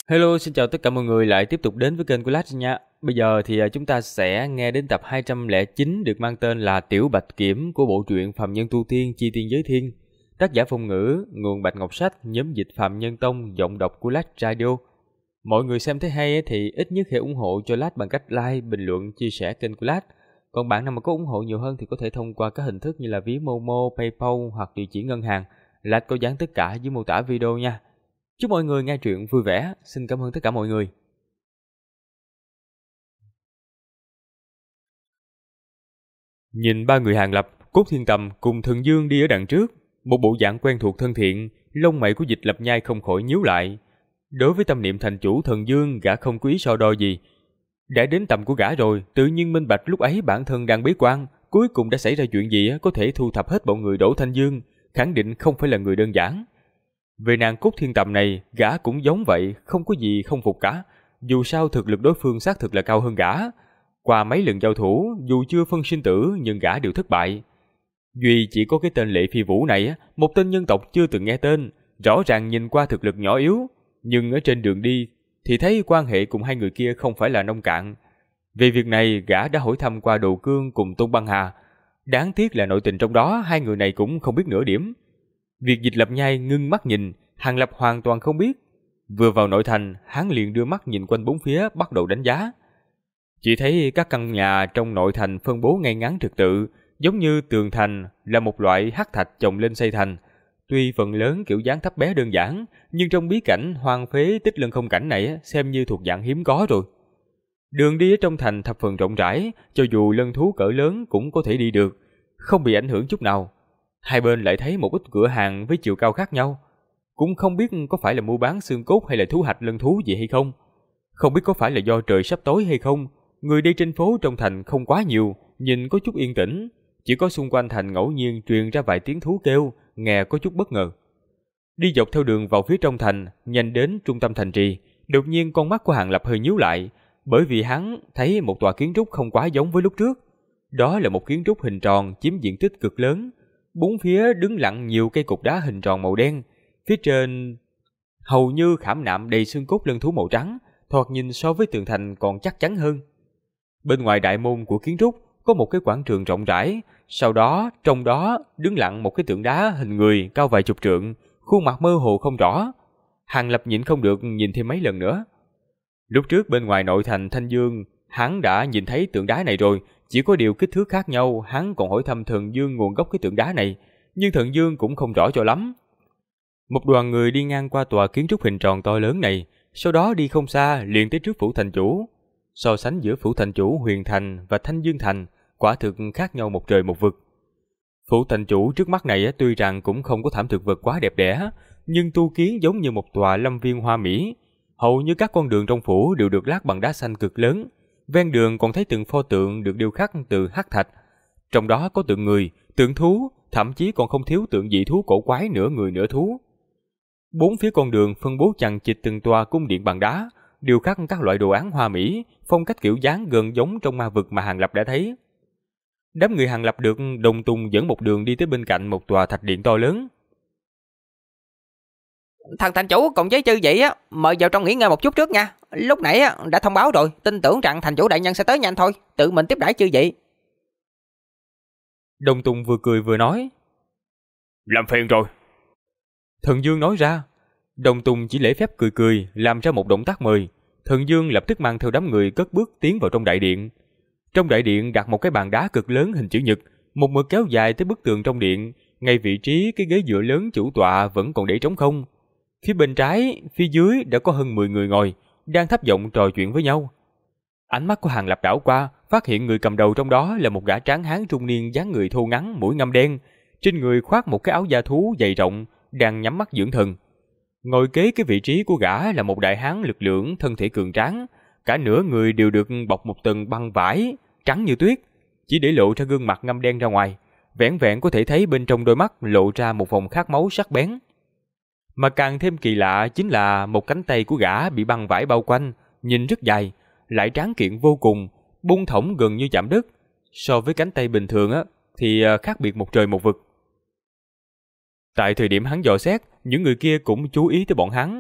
Hello, xin chào tất cả mọi người lại tiếp tục đến với kênh của Lach nha. Bây giờ thì chúng ta sẽ nghe đến tập 209 được mang tên là Tiểu Bạch Kiểm của bộ truyện Phàm Nhân Tu Tiên Chi Tiên Giới Thiên. Tác giả Phong Ngữ, nguồn Bạch Ngọc Sách, nhóm dịch Phàm Nhân Tông, giọng đọc của Lach Radio. Mọi người xem thấy hay thì ít nhất hãy ủng hộ cho Lach bằng cách like, bình luận, chia sẻ kênh của Lach. Còn bạn nào mà có ủng hộ nhiều hơn thì có thể thông qua các hình thức như là ví Momo, PayPal hoặc địa chỉ ngân hàng. Lach có dán tất cả dưới mô tả video nha. Chúc mọi người nghe truyện vui vẻ. Xin cảm ơn tất cả mọi người. Nhìn ba người Hàng Lập, Cốt Thiên Tầm cùng Thần Dương đi ở đằng trước, một bộ dạng quen thuộc thân thiện, lông mày của Dịch Lập Nhai không khỏi nhíu lại. Đối với tâm niệm thành chủ Thần Dương, gã không có ý so đo gì. Đã đến tầm của gã rồi, tự nhiên minh bạch lúc ấy bản thân đang bế quan, cuối cùng đã xảy ra chuyện gì có thể thu thập hết bọn người Đỗ Thanh Dương, khẳng định không phải là người đơn giản. Về nàng Cốt Thiên Tầm này, gã cũng giống vậy, không có gì không phục cả. Dù sao thực lực đối phương xác thực là cao hơn gã. Qua mấy lần giao thủ, dù chưa phân sinh tử nhưng gã đều thất bại. Duy chỉ có cái tên Lệ Phi Vũ này, một tên nhân tộc chưa từng nghe tên, rõ ràng nhìn qua thực lực nhỏ yếu, nhưng ở trên đường đi thì thấy quan hệ cùng hai người kia không phải là nông cạn. Về việc này, gã đã hỏi thăm qua Đồ Cương cùng Tôn Băng Hà. Đáng tiếc là nội tình trong đó hai người này cũng không biết nửa điểm. Việc Dịch Lập Nhai ngưng mắt nhìn, Hàng Lập hoàn toàn không biết. Vừa vào nội thành, hắn liền đưa mắt nhìn quanh bốn phía bắt đầu đánh giá. Chỉ thấy các căn nhà trong nội thành phân bố ngay ngắn trật tự, giống như tường thành là một loại hắc thạch chồng lên xây thành. Tuy phần lớn kiểu dáng thấp bé đơn giản, nhưng trong bí cảnh hoang phế tích lân không cảnh này xem như thuộc dạng hiếm có rồi. Đường đi ở trong thành thập phần rộng rãi, cho dù lân thú cỡ lớn cũng có thể đi được, không bị ảnh hưởng chút nào. Hai bên lại thấy một ít cửa hàng với chiều cao khác nhau. Cũng không biết có phải là mua bán xương cốt hay là thu hoạch lân thú gì hay không. Không biết có phải là do trời sắp tối hay không. Người đi trên phố trong thành không quá nhiều, nhìn có chút yên tĩnh. Chỉ có xung quanh thành ngẫu nhiên truyền ra vài tiếng thú kêu, nghe có chút bất ngờ. Đi dọc theo đường vào phía trong thành, nhanh đến trung tâm thành trì, đột nhiên con mắt của Hàng Lập hơi nhíu lại, bởi vì hắn thấy một tòa kiến trúc không quá giống với lúc trước. Đó là một kiến trúc hình tròn chiếm diện tích cực lớn. Bốn phía đứng lặng nhiều cây cục đá hình tròn màu đen, phía trên hầu như khảm nạm đầy xương cốt lân thú màu trắng, thoạt nhìn so với tường thành còn chắc chắn hơn. Bên ngoài đại môn của kiến trúc có một cái quảng trường rộng rãi, sau đó trong đó đứng lặng một cái tượng đá hình người cao vài chục trượng, khuôn mặt mơ hồ không rõ. Hàng Lập nhịn không được nhìn thêm mấy lần nữa. Lúc trước bên ngoài nội thành Thanh Dương, hắn đã nhìn thấy tượng đá này rồi, chỉ có điều kích thước khác nhau. Hắn còn hỏi thăm Thần Dương nguồn gốc cái tượng đá này, nhưng Thần Dương cũng không rõ cho lắm. Một đoàn người đi ngang qua tòa kiến trúc hình tròn to lớn này, sau đó đi không xa liền tới trước phủ thành chủ. So sánh giữa phủ thành chủ Huyền Thành và Thanh Dương Thành, quả thực khác nhau một trời một vực. Phủ thành chủ trước mắt này tuy rằng cũng không có thảm thực vật quá đẹp đẽ, nhưng tu kiến giống như một tòa lâm viên hoa mỹ. Hầu như các con đường trong phủ đều được lát bằng đá xanh cực lớn. Ven đường còn thấy từng pho tượng được điêu khắc từ hắc thạch. Trong đó có tượng người, tượng thú, thậm chí còn không thiếu tượng dị thú cổ quái nửa người nửa thú. Bốn phía con đường phân bố chằng chịt từng tòa cung điện bằng đá, điêu khắc các loại đồ án hoa mỹ, phong cách kiểu dáng gần giống trong ma vực mà Hàng Lập đã thấy. Đám người Hàng Lập được Đồng Tùng dẫn một đường đi tới bên cạnh một tòa thạch điện to lớn. Thằng thành chủ cùng với chư vị mời vào trong nghỉ ngơi một chút trước nha. Lúc nãy đã thông báo rồi, tin tưởng rằng thành chủ đại nhân sẽ tới nhanh thôi, tự mình tiếp đãi chư vị. Đồng Tùng vừa cười vừa nói. Làm phiền rồi. Thần Dương nói ra. Đồng Tùng chỉ lễ phép cười cười, làm ra một động tác mời. Thần Dương lập tức mang theo đám người cất bước tiến vào trong đại điện. Trong đại điện đặt một cái bàn đá cực lớn hình chữ nhật, một mực kéo dài tới bức tường trong điện. Ngay vị trí cái ghế dựa lớn chủ tọa vẫn còn để trống không. Phía bên trái, phía dưới đã có hơn 10 người ngồi, đang thấp giọng trò chuyện với nhau. Ánh mắt của Hàng Lập đảo qua, phát hiện người cầm đầu trong đó là một gã tráng hán trung niên dáng người thô ngắn, mũi ngăm đen, trên người khoác một cái áo da thú dày rộng, đang nhắm mắt dưỡng thần. Ngồi kế cái vị trí của gã là một đại hán lực lưỡng, thân thể cường tráng, cả nửa người đều được bọc một tầng băng vải trắng như tuyết, chỉ để lộ ra gương mặt ngăm đen ra ngoài, vẻn vẹn có thể thấy bên trong đôi mắt lộ ra một vòng khát máu sắc bén. Mà càng thêm kỳ lạ chính là một cánh tay của gã bị băng vải bao quanh, nhìn rất dài, lại tráng kiện vô cùng, bung thõng gần như chạm đất. So với cánh tay bình thường thì khác biệt một trời một vực. Tại thời điểm hắn dò xét, những người kia cũng chú ý tới bọn hắn.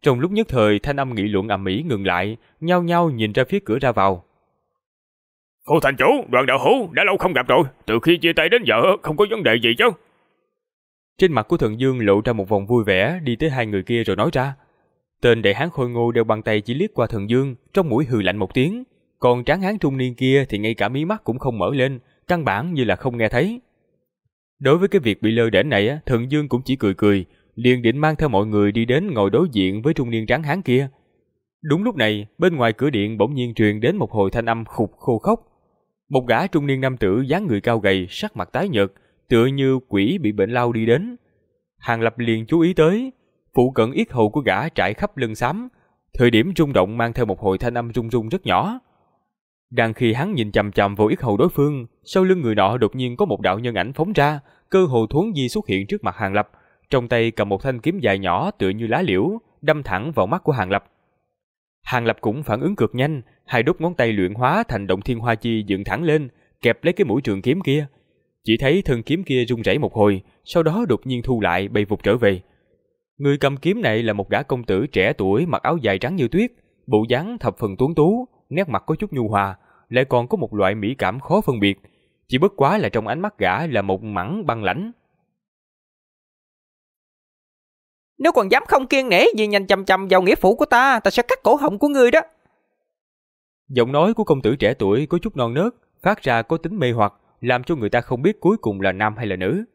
Trong lúc nhất thời, thanh âm nghị luận ầm ĩ ngừng lại, nhao nhao nhìn ra phía cửa ra vào. Phù thành chủ, Đoàn đạo hữu, đã lâu không gặp rồi, từ khi chia tay đến giờ không có vấn đề gì chứ? Trên mặt của Thần Dương lộ ra một vòng vui vẻ, đi tới hai người kia rồi nói ra. Tên đại hán khôi ngô đeo băng tay chỉ liếc qua Thần Dương, trong mũi hừ lạnh một tiếng, còn tráng hán trung niên kia thì ngay cả mí mắt cũng không mở lên, căn bản như là không nghe thấy. Đối với cái việc bị lơ đễnh này, Thần Dương cũng chỉ cười cười, liền định mang theo mọi người đi đến ngồi đối diện với trung niên tráng hán kia. Đúng lúc này, bên ngoài cửa điện bỗng nhiên truyền đến một hồi thanh âm khục khô khốc. Một gã trung niên nam tử dáng người cao gầy, sắc mặt tái nhợt, tựa như quỷ bị bệnh lao đi đến. Hàng Lập liền chú ý tới, phụ cận yết hầu của gã trải khắp lưng xám, thời điểm rung động mang theo một hồi thanh âm rung rung rất nhỏ. Đang khi hắn nhìn chằm chằm vào yết hầu đối phương, sau lưng người nọ đột nhiên có một đạo nhân ảnh phóng ra, cơ hồ thuấn di xuất hiện trước mặt Hàng Lập, trong tay cầm một thanh kiếm dài nhỏ tựa như lá liễu, đâm thẳng vào mắt của Hàng Lập. Hàng Lập cũng phản ứng cực nhanh, hai đốt ngón tay luyện hóa thành động thiên hoa chi dựng thẳng lên, kẹp lấy cái mũi trường kiếm kia. Chỉ thấy thân kiếm kia rung rẩy một hồi, sau đó đột nhiên thu lại bay vụt trở về. Người cầm kiếm này là một gã công tử trẻ tuổi mặc áo dài trắng như tuyết, bộ dáng thập phần tuấn tú, nét mặt có chút nhu hòa, lại còn có một loại mỹ cảm khó phân biệt. Chỉ bất quá là trong ánh mắt gã là một mảnh băng lãnh. Nếu còn dám không kiêng nể gì nhìn chằm chằm vào nghĩa phụ của ta, ta sẽ cắt cổ họng của ngươi đó. Giọng nói của công tử trẻ tuổi có chút non nớt, phát ra có tính mê hoặc, làm cho người ta không biết cuối cùng là nam hay là nữ.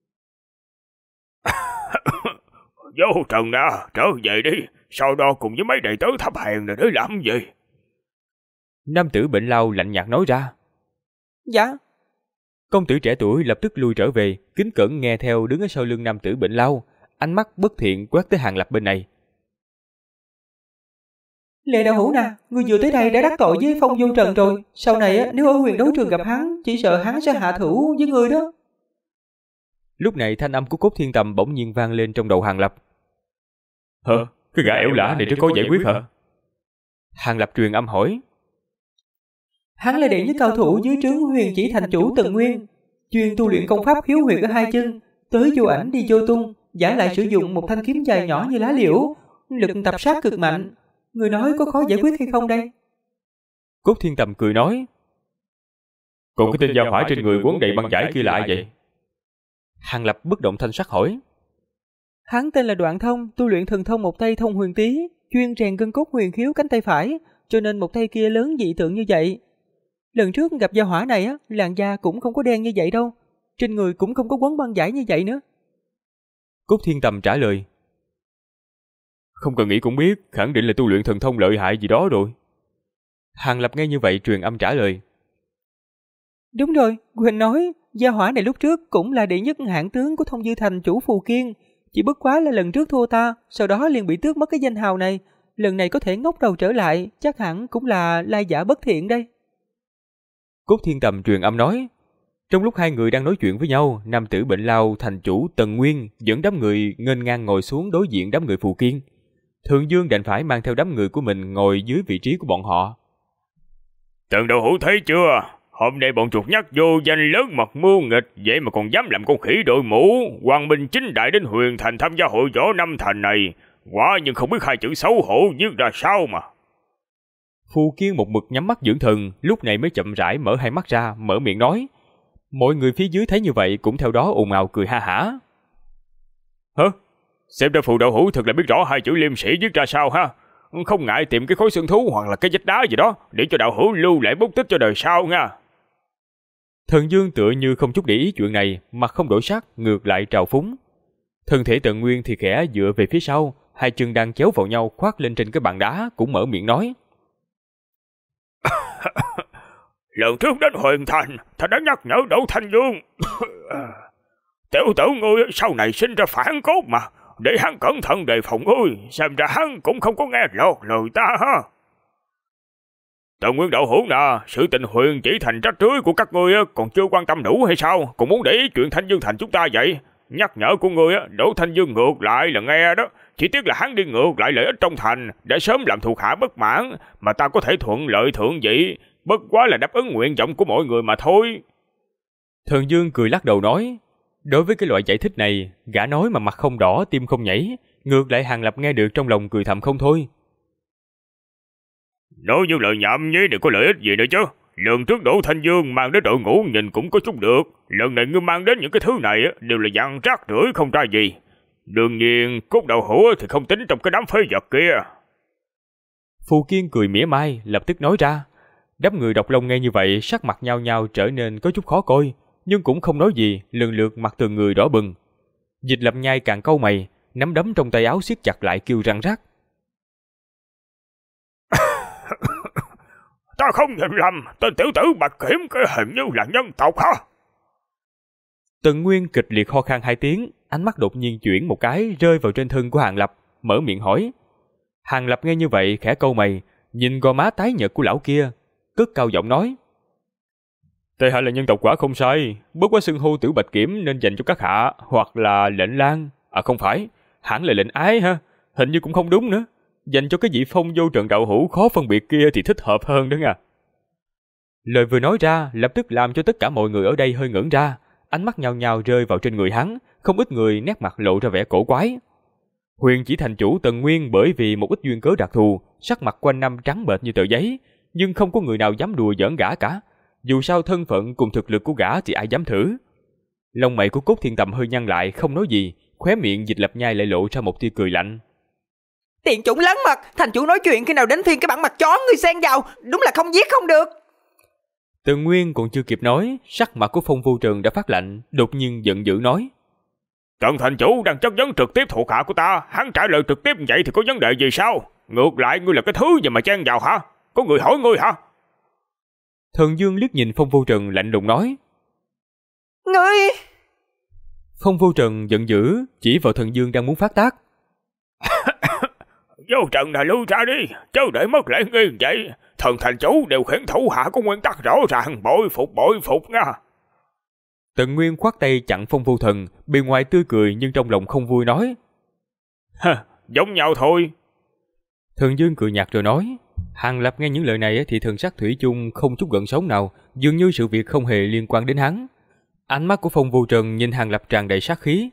Vô Trần à, trở về đi, sau đó cùng với mấy đệ tử thấp hèn này để làm gì? Nam tử bệnh lao lạnh nhạt nói ra. Dạ. Công tử trẻ tuổi lập tức lui trở về, kính cẩn nghe theo đứng ở sau lưng nam tử bệnh lao, ánh mắt bất thiện quét tới Hàng Lập bên này. Lệ đạo hữu nè, ngươi vừa tới đây đã đắc tội với Phong Vô Trần rồi, sau này nếu ở huyền đấu trường gặp hắn, chỉ sợ hắn sẽ hạ thủ với ngươi đó. Lúc này thanh âm của Cốt Thiên Tầm bỗng nhiên vang lên trong đầu Hàng Lập. Cái gã ẻo lả này rất có giải quyết hả? Hàng Lập truyền âm hỏi. Hắn là đệ nhất cao thủ dưới trướng Huyền Chỉ thành chủ Tần Nguyên, chuyên tu luyện công pháp khiếu huyệt ở hai chân, tới vô ảnh đi vô tung, giả lại sử dụng một thanh kiếm dài nhỏ như lá liễu, lực tập sát cực mạnh. Người nói có khó giải quyết hay không đây? Cốt Thiên Tầm cười nói. Còn cái tên gia hỏa trên người quấn đầy băng vải kia là ai vậy? Hàng Lập bất động thanh sắc hỏi. Hắn tên là Đoạn Thông, tu luyện thần thông một tay thông huyền tý, chuyên rèn gân cốt huyền khiếu cánh tay phải, cho nên một tay kia lớn dị tượng như vậy. Lần trước gặp gia hỏa này làn da cũng không có đen như vậy đâu, trên người cũng không có quấn băng vải như vậy nữa. Cốt Thiên Tầm trả lời. Không cần nghĩ cũng biết, khẳng định là tu luyện thần thông lợi hại gì đó rồi. Hàng Lập nghe như vậy truyền âm trả lời. Đúng rồi, Quỳnh nói, gia hỏa này lúc trước cũng là đệ nhất hạng tướng của Thông Dư Thành chủ Phù Kiên, chỉ bất quá là lần trước thua ta, sau đó liền bị tước mất cái danh hào này, lần này có thể ngóc đầu trở lại, chắc hẳn cũng là lai giả bất thiện đây. Cốt Thiên Tầm truyền âm nói. Trong lúc hai người đang nói chuyện với nhau, nam tử bệnh lao thành chủ Tần Nguyên dẫn đám người nghênh ngang ngồi xuống đối diện đám người Phù Kiên. Thường Dương đành phải mang theo đám người của mình ngồi dưới vị trí của bọn họ. Tần đạo hữu thấy chưa? Hôm nay bọn chuột nhắt vô danh lớn mật mưu nghịch, vậy mà còn dám làm con khỉ đội mũ, quang minh chính đại đến Huyền Thành tham gia hội võ Năm Thành này, quả nhưng không biết hai chữ xấu hổ viết ra sao mà. Phù Kiên một mực nhắm mắt dưỡng thần, lúc này mới chậm rãi mở hai mắt ra, mở miệng nói. Mọi người phía dưới thấy như vậy cũng theo đó ồn ào cười ha hả. Xem ra Phù đạo hữu thật là biết rõ hai chữ liêm sĩ viết ra sao ha. Không ngại tìm cái khối xương thú hoặc là cái vách đá gì đó để cho đạo hữu lưu lại bút tích cho đời sau nha. Thần Dương tựa như không chút để ý chuyện này, mặt không đổi sắc, ngược lại trào phúng. Thân thể Tần Nguyên thì khẽ dựa về phía sau, hai chân đang chéo vào nhau khoác lên trên cái bàn đá, cũng mở miệng nói. Lần trước đến Huyền Thành, ta đã nhắc nhở Đỗ Thanh Dương. Tiểu tử ngươi sau này sinh ra phản cốt mà, để hắn cẩn thận đề phòng ngươi, xem ra hắn cũng không có nghe lọt lời ta ha. Tần Nguyên đạo hữu nè, sự tình Huyền Chỉ thành rách rưới của các ngươi còn chưa quan tâm đủ hay sao, còn muốn để ý chuyện Thanh Dương thành chúng ta vậy? Nhắc nhở của ngươi Đỗ Thanh Dương ngược lại là nghe đó, chỉ tiếc là hắn đi ngược lại lợi ích trong thành, để sớm làm thuộc hạ bất mãn, mà ta có thể thuận lợi thượng vị, bất quá là đáp ứng nguyện vọng của mọi người mà thôi. Thần Dương cười lắc đầu nói. Đối với cái loại giải thích này, gã nói mà mặt không đỏ, tim không nhảy, ngược lại Hàng Lập nghe được trong lòng cười thầm không thôi. Nói như lời nhảm nhí đừng có lợi ích gì nữa chứ. Lần trước Đỗ Thanh Dương mang đến đội ngũ nhìn cũng có chút được. Lần này ngươi mang đến những cái thứ này đều là dặn rác rưởi không ra gì. Đương nhiên cốt đậu hũ thì không tính trong cái đám phế vật kia. Phù Kiên cười mỉa mai, lập tức nói ra. Đám người độc long nghe như vậy, sắc mặt nhao nhao trở nên có chút khó coi, nhưng cũng không nói gì, lần lượt mặt từng người đỏ bừng. Dịch Lập Nhai càng cau mày, nắm đấm trong tay áo siết chặt lại kêu răng rắc. Ta không nhìn lầm, tên tiểu tử Bạch Kiểm kia hình như là nhân tộc hả? Tần Nguyên kịch liệt ho khan 2 tiếng, ánh mắt đột nhiên chuyển một cái rơi vào trên thân của Hàng Lập, mở miệng hỏi. Hàng Lập nghe như vậy khẽ cau mày, nhìn gò má tái nhợt của lão kia, cất cao giọng nói. Tề hạ là nhân tộc quả không sai, bất quá xưng hô tiểu Bạch Kiểm nên dành cho các hạ, hoặc là lệnh lang. À không phải, hẳn là lệnh ái ha, hình như cũng không đúng nữa. Dành cho cái vị phong vô trận đạo hữu khó phân biệt kia thì thích hợp hơn đó nha. Lời vừa nói ra lập tức làm cho tất cả mọi người ở đây hơi ngẩn ra, ánh mắt nhao nhao rơi vào trên người hắn, không ít người nét mặt lộ ra vẻ cổ quái. Huyền Chỉ thành chủ Tần Nguyên bởi vì một ít duyên cớ đặc thù, sắc mặt quanh năm trắng bệch như tờ giấy, nhưng không có người nào dám đùa giỡn gã cả. Dù sao thân phận cùng thực lực của gã thì ai dám thử. Lông mày của Cốt Thiên Tầm hơi nhăn lại không nói gì, khóe miệng Dịch Lập Nhai lại lộ ra một tia cười lạnh. Tiện chủng lấn mặt, thành chủ nói chuyện khi nào đến phiên cái bản mặt chó người xen vào, đúng là không giết không được. Tần Nguyên còn chưa kịp nói, sắc mặt của Phong Vô Trần đã phát lạnh, đột nhiên giận dữ nói. Tần thành chủ đang chất vấn trực tiếp thuộc hạ của ta, hắn trả lời trực tiếp vậy thì có vấn đề gì sao? Ngược lại ngươi là cái thứ gì mà chen vào hả? Có người hỏi ngươi hả? Thần Dương liếc nhìn Phong Vô Trần lạnh lùng nói. Ngươi... Phong Vô Trần giận dữ, chỉ vào Thần Dương đang muốn phát tác. Vô Trần là lui ra đi, chớ để mất lễ nghi vậy. Thần thành chủ đều khiển thủ hạ có nguyên tắc rõ ràng, bội phục nha. Tần Nguyên khoát tay chặn Phong Vô Thần, bề ngoài tươi cười nhưng trong lòng không vui nói. Giống nhau thôi. Thần Dương cười nhạt rồi nói. Hàng Lập nghe những lời này thì thần sắc thủy chung không chút gợn sóng nào, dường như sự việc không hề liên quan đến hắn. Ánh mắt của Phong Vô Trần nhìn Hàng Lập tràn đầy sát khí.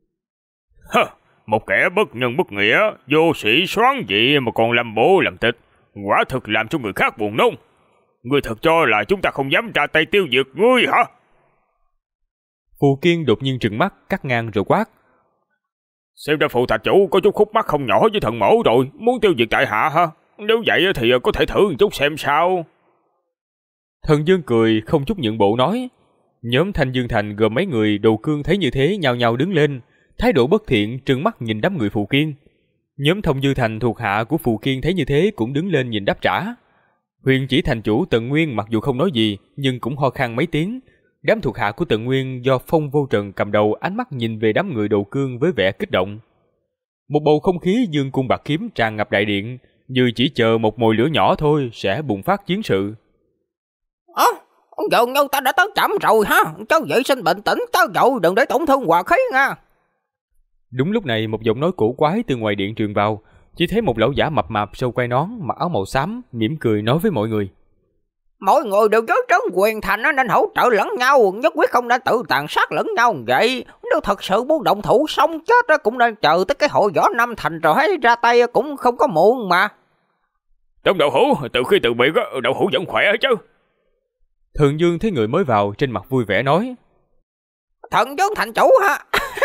Một kẻ bất nhân bất nghĩa, vô sĩ soán dị mà còn làm bộ làm tịch, quả thực làm cho người khác buồn nôn. Ngươi thật cho là chúng ta không dám ra tay tiêu diệt ngươi hả? Phù Kiên đột nhiên trừng mắt cắt ngang rồi quát. Xem ra phụ thành chủ có chút khúc mắc không nhỏ với thần mẫu rồi, muốn tiêu diệt tại hạ hả? Nếu vậy thì có thể thử một chút xem sao. Thần Dương cười không chút nhượng bộ nói. Nhóm Thanh Dương Thành gồm mấy người đầu cương thấy như thế nhao nhao đứng lên, thái độ bất thiện trừng mắt nhìn đám người Phù Kiên. Nhóm Thông Dư Thành thuộc hạ của Phù Kiên thấy như thế cũng đứng lên nhìn đáp trả. Huyền Chỉ thành chủ Tần Nguyên mặc dù không nói gì nhưng cũng ho khan mấy tiếng. Đám thuộc hạ của Tần Nguyên do Phong Vô Trần cầm đầu ánh mắt nhìn về đám người đầu cương với vẻ kích động. Một bầu không khí dương cung bạc kiếm tràn ngập đại điện, như chỉ chờ một mồi lửa nhỏ thôi sẽ bùng phát chiến sự. Dường như ta đã tới chậm rồi ha, cháu vậy xin bình tĩnh tới dậu đừng để tổn thương hòa khí nha. Đúng lúc này một giọng nói cổ quái từ ngoài điện truyền vào, chỉ thấy một lão giả mập mạp sâu quai nón mặc áo màu xám mỉm cười nói với mọi người. Mọi người đều giới trấn quyền thành nên hỗ trợ lẫn nhau, nhất quyết không nên tự tàn sát lẫn nhau vậy. Nếu thật sự muốn động thủ sống chết cũng nên chờ tới cái hội võ năm thành rồi hãy ra tay cũng không có muộn mà. Trong đậu hũ, từ khi từ biệt đậu hũ vẫn khỏe chứ. Thần Dương thấy người mới vào trên mặt vui vẻ nói. Thần Dương thành chủ hả?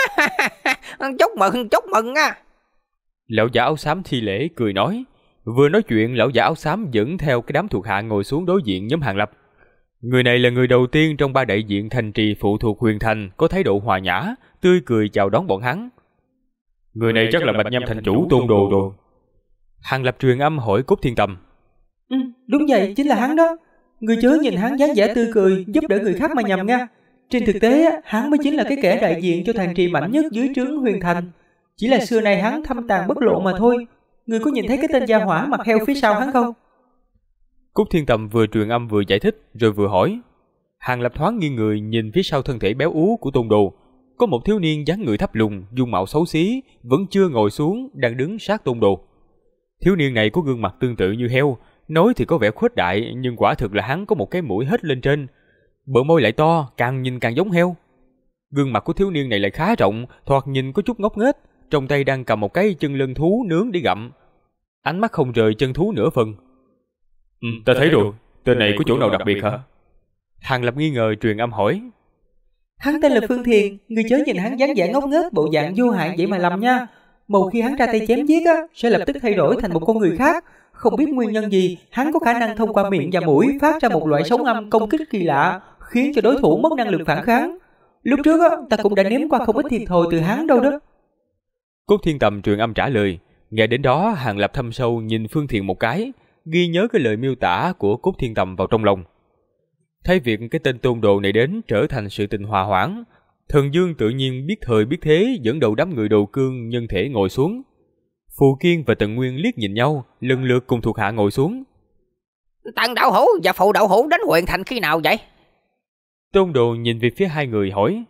Chúc mừng nha. Lão giả áo xám thi lễ cười nói. Vừa nói chuyện lão giả áo xám dẫn theo cái đám thuộc hạ ngồi xuống đối diện nhóm Hàng Lập. Người này là người đầu tiên trong 3 đại diện thành trì phụ thuộc Huyền Thành có thái độ hòa nhã, tươi cười chào đón bọn hắn. Người này chắc là Bạch Nham thành chủ Tôn Đồ rồi. Hàng Lập truyền âm hỏi Cốt Thiên Tầm. Đúng vậy, chính là hắn đó. Người chớ nhìn hắn dáng vẻ tươi cười giúp đỡ người khác mà nhầm nha. Trên thực tế hắn mới chính là cái kẻ đại diện cho thành trì mạnh nhất dưới trướng Huyền Thành. Chỉ là xưa nay hắn thâm tàn bất lộ mà thôi. Người có nhìn thấy cái tên gia hỏa mặt heo phía sau hắn không? Cốt Thiên Tầm vừa truyền âm vừa giải thích rồi vừa hỏi. Hàng Lập thoáng nghiêng người nhìn phía sau thân thể béo ú của Tôn Đồ, có một thiếu niên dáng người thấp lùn, dung mạo xấu xí, vẫn chưa ngồi xuống, đang đứng sát Tôn Đồ. Thiếu niên này có gương mặt tương tự như heo, nói thì có vẻ khuếch đại, nhưng quả thực là hắn có một cái mũi hết lên trên, bờ môi lại to, càng nhìn càng giống heo. Gương mặt của thiếu niên này lại khá rộng, thoạt nhìn có chút ngốc nghếch, trong tay đang cầm một cái chân lân thú nướng để gặm. Ánh mắt không rời chân thú nửa phần. Ta thấy rồi, tên này có chỗ nào đặc biệt hả? Hàng Lập nghi ngờ truyền âm hỏi. Hắn tên là Phương Thiền, người chớ nhìn hắn dáng vẻ ngốc nghếch bộ dạng vô hại vậy mà lầm nha. Một khi hắn ra tay chém giết sẽ lập tức thay đổi thành một con người khác. Không biết nguyên nhân gì, hắn có khả năng thông qua miệng và mũi phát ra một loại sóng âm công kích kỳ lạ, khiến cho đối thủ mất năng lực phản kháng. Lúc trước ta cũng đã nếm qua không ít thiệt thòi từ hắn đâu đó. Cốt Thiên Tầm truyền âm trả lời. Nghe đến đó, Hàng Lập thâm sâu nhìn Phương Thiền một cái, ghi nhớ cái lời miêu tả của Cốt Thiên Tầm vào trong lòng. Thấy việc cái tên Tôn Đồ này đến trở thành sự tình hòa hoãn, Thần Dương tự nhiên biết thời biết thế, dẫn đầu đám người Đồ Cương nhân thể ngồi xuống. Phù Kiên và Tần Nguyên liếc nhìn nhau, lần lượt cùng thuộc hạ ngồi xuống. Tần đạo hữu và Phụ đạo hữu đến Huyền Thành khi nào vậy? Tôn Đồ nhìn về phía hai người hỏi.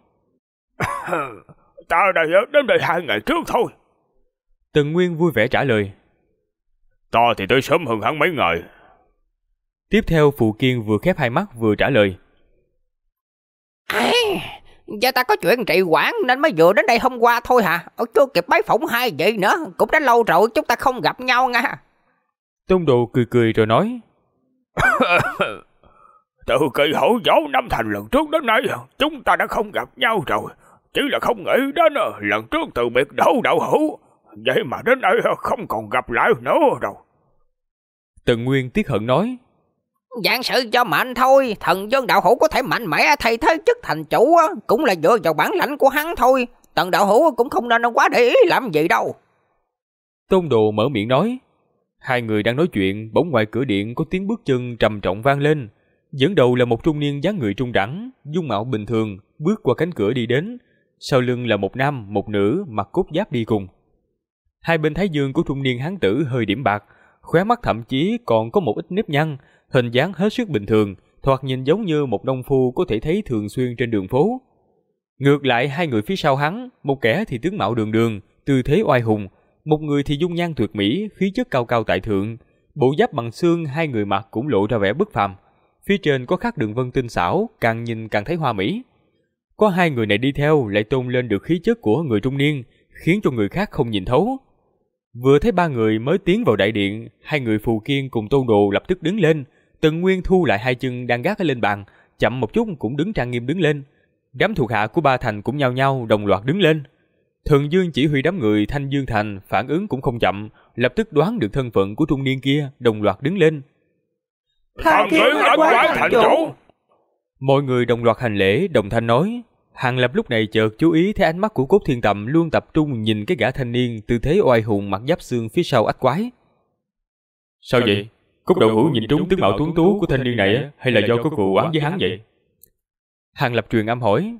Ta đến đây 2 ngày trước thôi. Tần Nguyên vui vẻ trả lời. Ta thì tới sớm hơn hắn mấy ngày. Tiếp theo Phù Kiên vừa khép hai mắt vừa trả lời. Giờ ta có chuyện trì hoãn nên mới vừa đến đây hôm qua thôi hả? Chưa kịp bái phỏng hai vị nữa, cũng đã lâu rồi chúng ta không gặp nhau nha. Tôn Đồ cười cười rồi nói. Từ kỳ hội võ Nam Thành lần trước đến nay, chúng ta đã không gặp nhau rồi. Chỉ là không nghĩ đến lần trước từ biệt Đỗ đạo hữu, vậy mà đến đây không còn gặp lại nữa rồi. Tần Nguyên tiếc hận nói. Dạng sự cho mạnh thôi, Thần Dương đạo hữu có thể mạnh mẽ thay thế chức thành chủ cũng là dựa vào bản lãnh của hắn thôi. Tần đạo hữu cũng không nên quá để ý làm gì đâu. Tôn Đồ mở miệng nói. Hai người đang nói chuyện, bỗng ngoài cửa điện có tiếng bước chân trầm trọng vang lên. Dẫn đầu là một trung niên dáng người trung đẳng, dung mạo bình thường, bước qua cánh cửa đi đến. Sau lưng là một nam, một nữ mặc cốt giáp đi cùng. Hai bên thái dương của trung niên hán tử hơi điểm bạc, khóe mắt thậm chí còn có một ít nếp nhăn, hình dáng hết sức bình thường, thoạt nhìn giống như một nông phu có thể thấy thường xuyên trên đường phố. Ngược lại hai người phía sau hắn, một kẻ thì tướng mạo đường đường, tư thế oai hùng, một người thì dung nhan tuyệt mỹ, khí chất cao cao tại thượng. Bộ giáp bằng xương hai người mặc cũng lộ ra vẻ bất phàm. Phía trên có khắc đường vân tinh xảo, càng nhìn càng thấy hoa mỹ. Có hai người này đi theo lại tôn lên được khí chất của người trung niên, khiến cho người khác không nhìn thấu. Vừa thấy ba người mới tiến vào đại điện, hai người Phù Kiên cùng Tôn Đồ lập tức đứng lên. Tần Nguyên thu lại hai chân đang gác ở lên bàn, chậm một chút cũng đứng trang nghiêm đứng lên. Đám thuộc hạ của Ba Thành cũng nhao nhao đồng loạt đứng lên. Thần Dương chỉ huy đám người Thanh Dương Thành phản ứng cũng không chậm, lập tức đoán được thân phận của trung niên kia, đồng loạt đứng lên. Tham kiến Ách Quái thành chủ. Mọi người đồng loạt hành lễ, đồng thanh nói. Hàng Lập lúc này chợt chú ý thấy ánh mắt của Cốt Thiên Tầm luôn tập trung nhìn cái gã thanh niên tư thế oai hùng mặc giáp xương phía sau Ách Quái. Sao vậy? Cốt đạo hữu nhìn trúng tướng mạo tuấn tú của thanh niên này hay là do có cừu oán với hắn vậy? Hàng Lập truyền âm hỏi.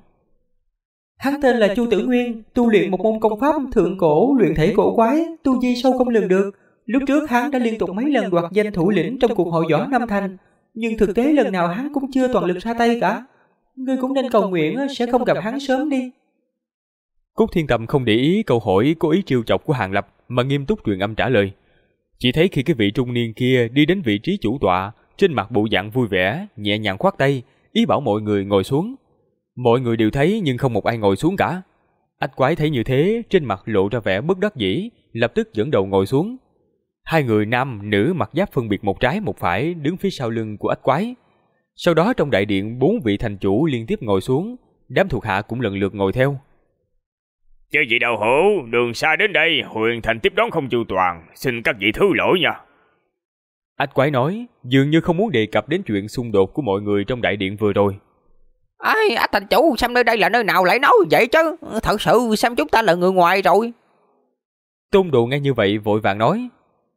Hắn tên là Chu Tử Nguyên, tu luyện một môn công pháp thượng cổ luyện thể cổ quái, tu vi sâu không lường được. Lúc trước hắn đã liên tục mấy lần đoạt danh thủ lĩnh trong cuộc hội võ Nam Thành, nhưng thực tế lần nào hắn cũng chưa toàn lực ra tay cả. Ngươi cũng nên cầu nguyện sẽ không gặp hắn sớm đi. Cốt Thiên Tầm không để ý câu hỏi cố ý trêu chọc của Hàng Lập mà nghiêm túc truyền âm trả lời. Chỉ thấy khi cái vị trung niên kia đi đến vị trí chủ tọa, trên mặt bộ dạng vui vẻ, nhẹ nhàng khoát tay, ý bảo mọi người ngồi xuống. Mọi người đều thấy nhưng không một ai ngồi xuống cả. Ách Quái thấy như thế, trên mặt lộ ra vẻ bất đắc dĩ, lập tức dẫn đầu ngồi xuống. Hai người nam, nữ mặc giáp phân biệt một trái một phải đứng phía sau lưng của Ách Quái. Sau đó trong đại điện 4 vị thành chủ liên tiếp ngồi xuống, đám thuộc hạ cũng lần lượt ngồi theo. Chư vị đạo hữu, đường xa đến đây, Huyền Thành tiếp đón không chu toàn, xin các vị thứ lỗi nha. Ách Quái nói, dường như không muốn đề cập đến chuyện xung đột của mọi người trong đại điện vừa rồi. Ai, Ách thành chủ, xem nơi đây là nơi nào lại nói vậy chứ? Thật sự xem chúng ta là người ngoài rồi. Tôn Đồ nghe như vậy vội vàng nói.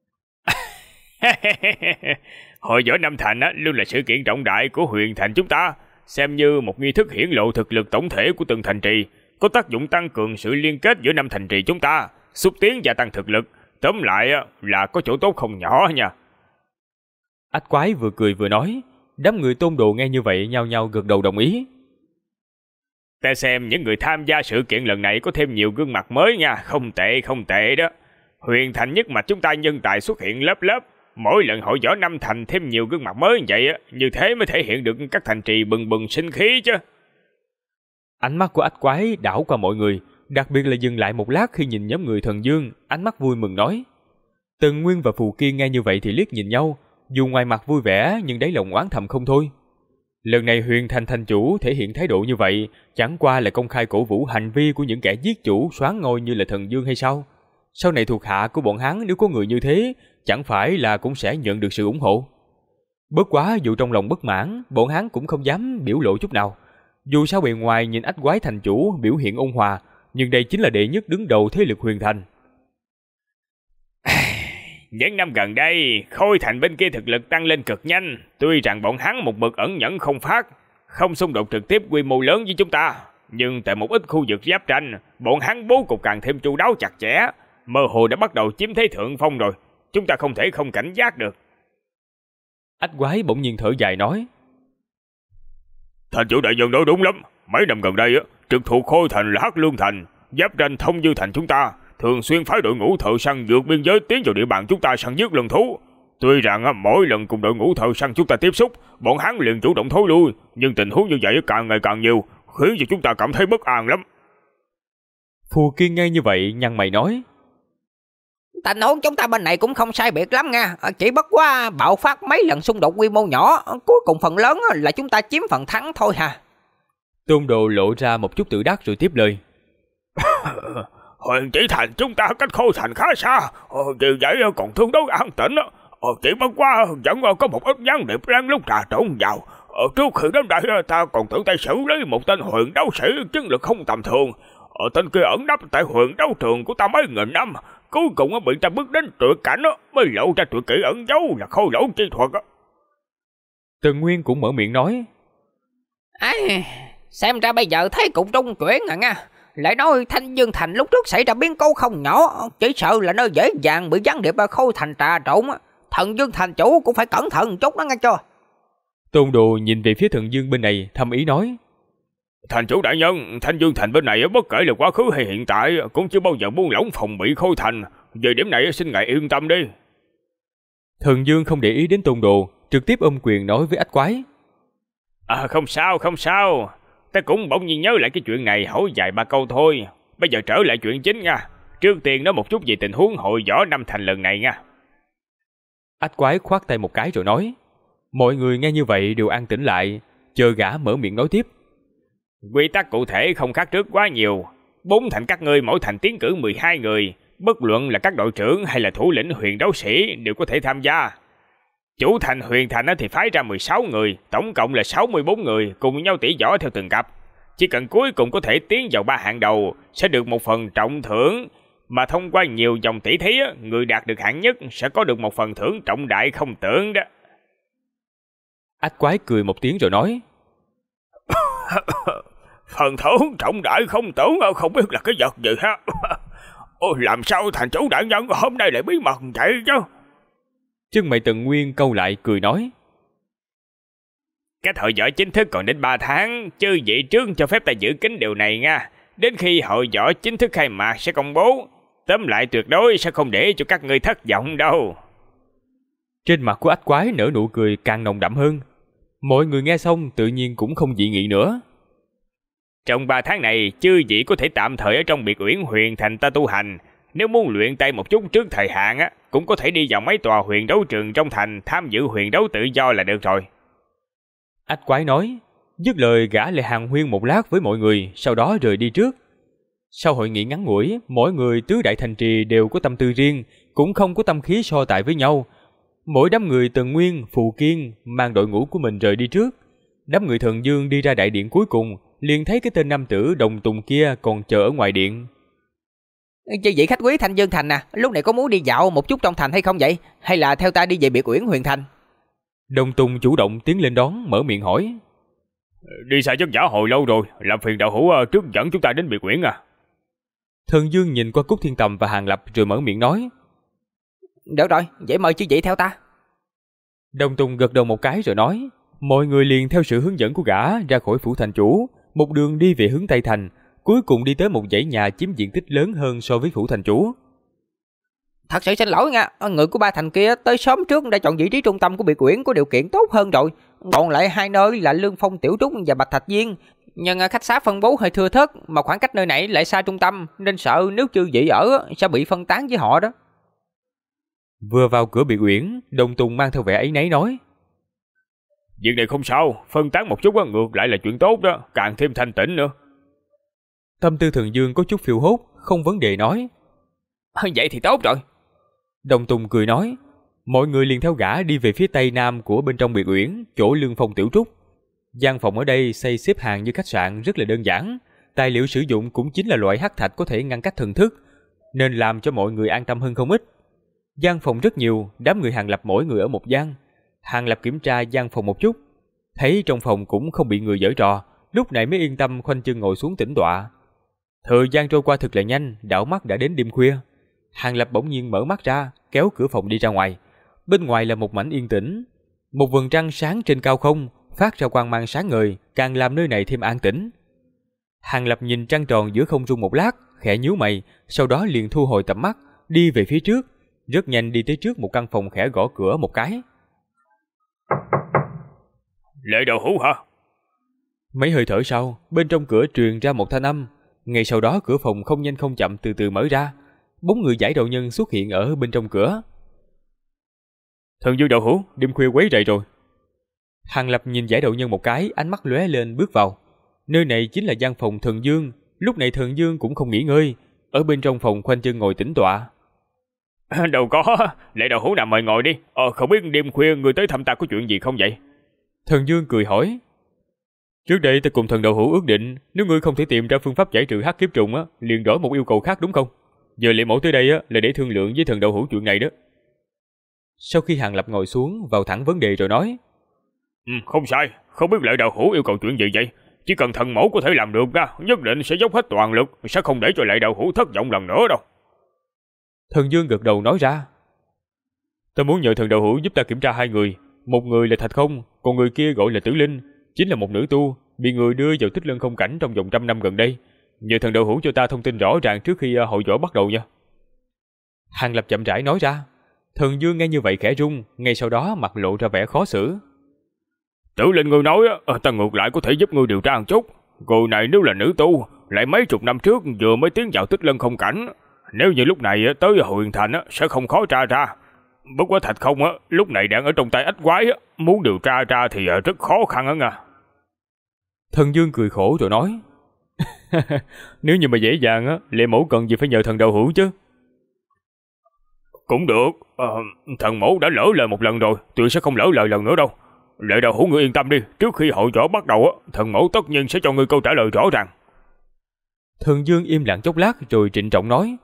Hội võ Nam Thành luôn là sự kiện trọng đại của Huyền Thành chúng ta, xem như một nghi thức hiển lộ thực lực tổng thể của từng thành trì, có tác dụng tăng cường sự liên kết giữa năm thành trì chúng ta, xúc tiến và tăng thực lực. Tóm lại là có chỗ tốt không nhỏ nha. Ách Quái vừa cười vừa nói. Đám người Tôn Đồ nghe như vậy nhao nhao gật đầu đồng ý. Ta xem những người tham gia sự kiện lần này có thêm nhiều gương mặt mới nha, không tệ đó. Huyền Thành nhất mạch chúng ta nhân tài xuất hiện lớp lớp, mỗi lần hội võ Năm Thành thêm nhiều gương mặt mới như vậy, như thế mới thể hiện được các thành trì bừng bừng sinh khí chứ. Ánh mắt của Ách Quái đảo qua mọi người, đặc biệt là dừng lại một lát khi nhìn nhóm người Thần Dương, ánh mắt vui mừng nói. Tần Nguyên và Phù Kiên nghe như vậy thì liếc nhìn nhau, dù ngoài mặt vui vẻ nhưng đáy lòng oán thầm không thôi. Lần này Huyền Thành thành chủ thể hiện thái độ như vậy, chẳng qua là công khai cổ vũ hành vi của những kẻ giết chủ soán ngôi như là Thần Dương hay sao? Sau này thuộc hạ của bọn hắn nếu có người như thế, chẳng phải là cũng sẽ nhận được sự ủng hộ. Bất quá dù trong lòng bất mãn, bọn hắn cũng không dám biểu lộ chút nào. Dù sao bề ngoài nhìn Ách Quái thành chủ biểu hiện ôn hòa, nhưng đây chính là đệ nhất đứng đầu thế lực Huyền Thành. Những năm gần đây, Khôi Thành bên kia thực lực tăng lên cực nhanh. Tuy rằng bọn hắn một mực ẩn nhẫn không phát, không xung đột trực tiếp quy mô lớn với chúng ta, nhưng tại một ít khu vực giáp tranh, bọn hắn bố cục càng thêm chu đáo chặt chẽ, mơ hồ đã bắt đầu chiếm thế thượng phong rồi. Chúng ta không thể không cảnh giác được. Ách Quái bỗng nhiên thở dài nói. Thành chủ đại nhân nói đúng lắm. Mấy năm gần đây, trực thuộc Khôi Thành là Hắc Lương Thành, giáp tranh Thông Dư Thành chúng ta thường xuyên phái đội ngũ thợ săn vượt biên giới tiến vào địa bàn chúng ta săn giết lân thú. Tuy rằng mỗi lần cùng đội ngũ thợ săn chúng ta tiếp xúc, bọn hắn liền chủ động thối lui, nhưng tình huống như vậy càng ngày càng nhiều, khiến cho chúng ta cảm thấy bất an lắm. Phù Kiên nghe như vậy nhăn mày nói. Tình huống chúng ta bên này cũng không sai biệt lắm nha, chỉ bất quá bạo phát mấy lần xung đột quy mô nhỏ, cuối cùng phần lớn là chúng ta chiếm phần thắng thôi hà. Tôn Đồ lộ ra một chút tự đắc rồi tiếp lời. Huyền Chỉ Thành chúng ta cách Khôi Thành khá xa, vì vậy còn tương đối an tĩnh. Chỉ bất quá vẫn có một ít gián điệp đang lúc trà trộn vào. Trước khi đến đây ta còn tự tay xử lý một tên huyền đấu sĩ chiến lực không tầm thường. Tên kia ẩn nấp tại huyền đấu trường của ta mấy nghìn năm, cuối cùng bị ta bước đến tuyệt cảnh mới lộ ra tuyệt kỹ ẩn giấu là Khôi Lỗ chi thuật. Tần Nguyên cũng mở miệng nói. Xem ra bây giờ thấy cũng trung chuyển à nha. Lại nói Thanh Dương Thành lúc trước xảy ra biến cố không nhỏ, chỉ sợ là nơi dễ dàng bị gián điệp Khôi Thành trà trộn. Thần Dương Thành chủ cũng phải cẩn thận chút đó nghe cho. Tôn Đồ nhìn về phía Thần Dương bên này thầm ý nói. Thành chủ đại nhân, Thanh Dương Thành bên này bất kể là quá khứ hay hiện tại cũng chưa bao giờ buông lỏng phòng bị Khôi Thành. Về điểm này xin ngài yên tâm đi. Thần Dương không để ý đến Tôn Đồ, trực tiếp ôm quyền nói với Ách Quái. Không sao. Ta cũng bỗng nhiên nhớ lại cái chuyện này, hỏi vài ba câu thôi. Bây giờ trở lại chuyện chính nha. Trước tiên nói một chút về tình huống hội võ Năm Thành lần này nha. Ách Quái khoát tay một cái rồi nói. Mọi người nghe như vậy đều an tĩnh lại, chờ gã mở miệng nói tiếp. Quy tắc cụ thể không khác trước quá nhiều. 4 thành các ngươi mỗi thành tiến cử 12 người, bất luận là các đội trưởng hay là thủ lĩnh huyền đấu sĩ đều có thể tham gia. Chủ thành Huyền Thành thì phái ra 16 người, tổng cộng là 64 người cùng nhau tỷ võ theo từng cặp. Chỉ cần cuối cùng có thể tiến vào 3 hạng đầu sẽ được một phần trọng thưởng, mà thông qua nhiều vòng tỷ thí, người đạt được hạng nhất sẽ có được một phần thưởng trọng đại không tưởng đó. Ách Quái cười một tiếng rồi nói. Phần thưởng trọng đại không tưởng không biết là cái vật gì ha. Làm sao thành chủ đại nhân hôm nay lại bí mật vậy chứ? Chân mày Tần Nguyên câu lại cười nói. Cái hội võ chính thức còn đến 3 tháng, chư vị trước cho phép ta giữ kín điều này nha. Đến khi hội võ chính thức khai mạc sẽ công bố. Tóm lại tuyệt đối sẽ không để cho các ngươi thất vọng đâu. Trên mặt của Ách Quái nở nụ cười càng nồng đậm hơn. Mọi người nghe xong tự nhiên cũng không dị nghị nữa. Trong 3 tháng này, chư vị có thể tạm thời ở trong biệt uyển Huyền Thành ta tu hành. Nếu muốn luyện tay một chút trước thời hạn cũng có thể đi vào mấy tòa huyền đấu trường trong thành tham dự huyền đấu tự do là được rồi. Ách Quái nói, dứt lời gã lại hàn huyên một lát với mọi người, sau đó rời đi trước. Sau hội nghị ngắn ngủi, mỗi người tứ đại thành trì đều có tâm tư riêng, cũng không có tâm khí so tài với nhau. Mỗi đám người Tần Nguyên, Phù Kiên mang đội ngũ của mình rời đi trước. Đám người Thần Dương đi ra đại điện cuối cùng, liền thấy cái tên nam tử Đồng Tùng kia còn chờ ở ngoài điện. Chứ vị khách quý Thanh Dương Thành lúc này có muốn đi dạo một chút trong thành hay không vậy? Hay là theo ta đi về biệt uyển Huyền Thành? Đồng Tùng chủ động tiến lên đón, mở miệng hỏi. Đi xa chất giả hồi lâu rồi, làm phiền đạo hữu trước dẫn chúng ta đến biệt uyển à? Thần Dương nhìn qua Cút Thiên Tầm và Hàng Lập rồi mở miệng nói. Được rồi, vậy mời chứ vị theo ta. Đồng Tùng gật đầu một cái rồi nói. Mọi người liền theo sự hướng dẫn của gã ra khỏi phủ thành chủ, một đường đi về hướng Tây Thành, cuối cùng đi tới một dãy nhà chiếm diện tích lớn hơn so với phủ thành chủ. Thật sự xin lỗi nha, người của Ba Thành kia tới sớm trước đã chọn vị trí trung tâm của biệt uyển có điều kiện tốt hơn rồi. Còn lại hai nơi là Lương Phong Tiểu Trúc và Bạch Thạch Viên. Nhưng khách xá phân bố hơi thưa thớt, mà khoảng cách nơi này lại xa trung tâm, nên sợ nếu chư vị ở sẽ bị phân tán với họ đó. Vừa vào cửa biệt uyển, Đồng Tùng mang theo vẻ áy náy nói: Việc này không sao, phân tán một chút ngược lại là chuyện tốt đó, càng thêm thanh tĩnh nữa. Tâm tư Thần Dương có chút phiêu hốt, không vấn đề nói: Vậy thì tốt rồi. Đồng Tùng cười nói. Mọi người liền theo gã đi về phía tây nam của bên trong biệt uyển, chỗ Lương Phong Tiểu Trúc. Gian phòng ở đây xây xếp hàng như khách sạn, rất là đơn giản. Tài liệu sử dụng cũng chính là loại hắc thạch có thể ngăn cách thần thức, nên làm cho mọi người an tâm hơn không ít. Gian phòng rất nhiều, đám người Hàng Lập mỗi người ở một gian. Hàng Lập kiểm tra gian phòng một chút, thấy trong phòng cũng không bị người giở trò, lúc này mới yên tâm khoanh chân ngồi xuống tĩnh tọa. Thời gian trôi qua thật là nhanh, đảo mắt đã đến đêm khuya. Hàng Lập bỗng nhiên mở mắt ra, kéo cửa phòng đi ra ngoài. Bên ngoài là một mảnh yên tĩnh, một vầng trăng sáng trên cao không phát ra quang mang sáng ngời, càng làm nơi này thêm an tĩnh. Hàng Lập nhìn trăng tròn giữa không trung một lát, khẽ nhíu mày, sau đó liền thu hồi tầm mắt, đi về phía trước, rất nhanh đi tới trước một căn phòng, khẽ gõ cửa một cái. Lệ Đầu Hữu hả? Mấy hơi thở sau, bên trong cửa truyền ra một thanh âm. Ngay sau đó cửa phòng không nhanh không chậm từ từ mở ra, 4 người giải đạo nhân xuất hiện ở bên trong cửa. Thần Dương đạo hữu, đêm khuya quấy rầy rồi. Hàng Lập nhìn giải đạo nhân một cái, ánh mắt lóe lên bước vào. Nơi này chính là gian phòng Thần Dương. Lúc này Thần Dương cũng không nghỉ ngơi, ở bên trong phòng khoanh chân ngồi tĩnh tọa. Đâu có, Lệ đạo hữu nào mời ngồi đi. Không biết đêm khuya người tới thăm ta có chuyện gì không vậy? Thần Dương cười hỏi. Trước đây ta cùng Thần đạo hữu ước định, nếu ngươi không thể tìm ra phương pháp giải trừ hắc kiếp trùng liền đổi một yêu cầu khác đúng không? Giờ Lệ mẫu tới đây là để thương lượng với Thần đạo hữu chuyện này đó. Sau khi Hàng Lập ngồi xuống, vào thẳng vấn đề rồi nói. Không sai, không biết Lệ đạo hữu yêu cầu chuyện gì vậy? Chỉ cần thần mẫu có thể làm được ra, nhất định sẽ dốc hết toàn lực, sẽ không để cho Lệ đạo hữu thất vọng lần nữa đâu. Thần Dương gật đầu nói ra. Ta muốn nhờ Thần đạo hữu giúp ta kiểm tra 2 người. Một người là Thạch Không, còn người kia gọi là Tử Linh, chính là một nữ tu, bị người đưa vào Tích Lân Không Cảnh trong vòng 100 năm gần đây. Nhờ Thần đạo hữu cho ta thông tin rõ ràng trước khi hội võ bắt đầu nha. Hàng Lập chậm rãi nói ra. Thần Dương nghe như vậy khẽ rung, ngay sau đó mặt lộ ra vẻ khó xử. Tử Linh ngươi nói ta ngược lại có thể giúp ngươi điều tra một chút. Cô này nếu là nữ tu, lại mấy chục năm trước vừa mới tiến vào Tích Lân Không Cảnh, nếu như lúc này tới Huyền Thành sẽ không khó tra ra. Bất quá Thạch Không lúc này đang ở trong tay ách quái, muốn điều tra ra thì rất khó khăn á nha. Thần Dương cười khổ rồi nói. Nếu như mà dễ dàng Lệ mẫu cần gì phải nhờ Thần đạo hữu chứ. Cũng được, thần mẫu đã lỡ lời một lần rồi, tuyệt sẽ không lỡ lời lần nữa đâu. Lệ đạo hữu ngươi yên tâm đi, trước khi hội võ bắt đầu thần mẫu tất nhiên sẽ cho ngươi câu trả lời rõ ràng. Thần Dương im lặng chốc lát rồi trịnh trọng nói.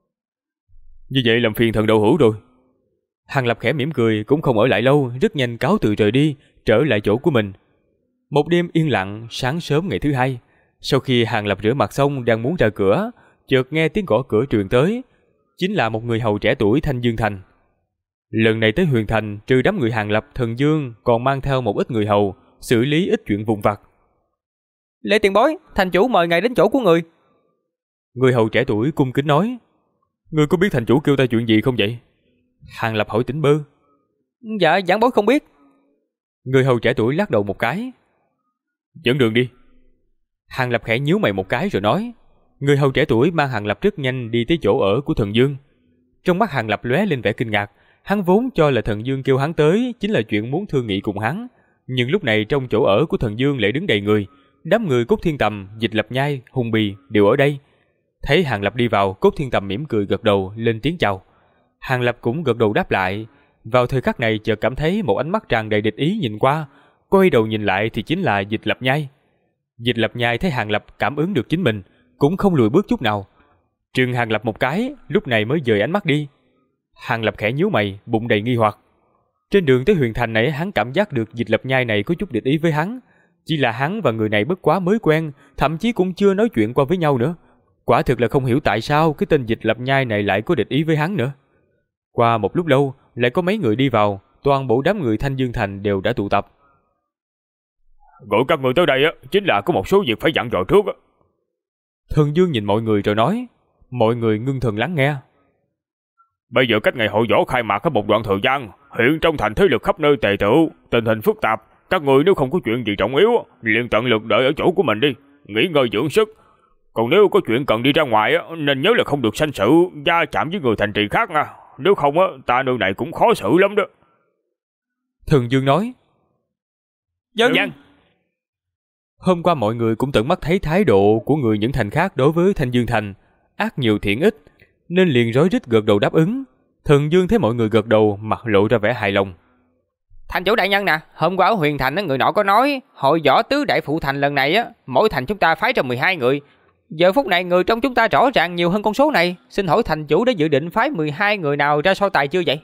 Như vậy làm phiền Thần đạo hữu rồi. Hàng Lập khẽ mỉm cười, cũng không ở lại lâu, rất nhanh cáo từ rời đi, trở lại chỗ của mình. Một đêm yên lặng, sáng sớm ngày thứ 2, sau khi Hàng Lập rửa mặt xong đang muốn ra cửa, chợt nghe tiếng gõ cửa truyền tới, chính là một người hầu trẻ tuổi Thanh Dương Thành. Lần này tới Huyền Thành, trừ đám người Hàng Lập, Thần Dương còn mang theo một ít người hầu, xử lý ít chuyện vụn vặt. Lệ tiền bối, thành chủ mời ngài đến chỗ của người. Người hầu trẻ tuổi cung kính nói. Ngươi có biết thành chủ kêu ta chuyện gì không vậy? Hàng Lập hỏi tỉnh bơ. Dạ, giảng bối không biết. Người hầu trẻ tuổi lắc đầu một cái. Dẫn đường đi. Hàng Lập khẽ nhíu mày một cái rồi nói. Người hầu trẻ tuổi mang Hàng Lập rất nhanh đi tới chỗ ở của Thần Dương. Trong mắt Hàng Lập lóe lên vẻ kinh ngạc, hắn vốn cho là Thần Dương kêu hắn tới chính là chuyện muốn thương nghị cùng hắn, nhưng lúc này trong chỗ ở của Thần Dương lại đứng đầy người, đám người Cốt Thiên Tầm, Dịch Lập Nhai, Hùng Bì đều ở đây. Thấy Hàng Lập đi vào, Cốt Thiên Tầm mỉm cười gật đầu lên tiếng chào. Hàng Lập cũng gật đầu đáp lại. Vào thời khắc này chợt cảm thấy một ánh mắt tràn đầy địch ý nhìn qua, quay đầu nhìn lại thì chính là Dịch Lập Nhai. Dịch Lập Nhai thấy Hàng Lập cảm ứng được chính mình, cũng không lùi bước chút nào, trừng Hàng Lập một cái, lúc này mới dời ánh mắt đi. Hàng Lập khẽ nhíu mày, bụng đầy nghi hoặc. Trên đường tới Huyền Thành này, hắn cảm giác được Dịch Lập Nhai này có chút địch ý với hắn, chỉ là hắn và người này bất quá mới quen, thậm chí cũng chưa nói chuyện qua với nhau nữa. Quả thực là không hiểu tại sao cái tên Dịch Lập Nhai này lại có địch ý với hắn nữa. Qua một lúc lâu, lại có mấy người đi vào, toàn bộ đám người Thanh Dương Thành đều đã tụ tập. Gọi các người tới đây chính là có một số việc phải dặn dò trước. Thần Dương nhìn mọi người rồi nói. Mọi người ngưng thần lắng nghe. Bây giờ cách ngày hội võ khai mạc có một đoạn thời gian, hiện trong thành thế lực khắp nơi tề tựu, tình hình phức tạp. Các người nếu không có chuyện gì trọng yếu, liền tận lực đợi ở chỗ của mình đi, nghỉ ngơi dưỡng sức. Còn nếu có chuyện cần đi ra ngoài, nên nhớ là không được sanh sự, va chạm với người thành trì khác nha. Nếu không, ta nơi này cũng khó xử lắm đó. Thần Dương nói. Dân. Hôm qua mọi người cũng tận mắt thấy thái độ của người những thành khác đối với Thanh Dương Thành, ác nhiều thiện ít, nên liền rối rít gật đầu đáp ứng. Thần Dương thấy mọi người gật đầu, mặt lộ ra vẻ hài lòng. Thành chủ đại nhân nè, hôm qua ở Huyền Thành người nọ có nói, hội võ tứ đại phụ thành lần này mỗi thành chúng ta phái ra 12 người. Giờ phút này người trong chúng ta rõ ràng nhiều hơn con số này, xin hỏi thành chủ đã dự định phái 12 người nào ra so tài chưa vậy?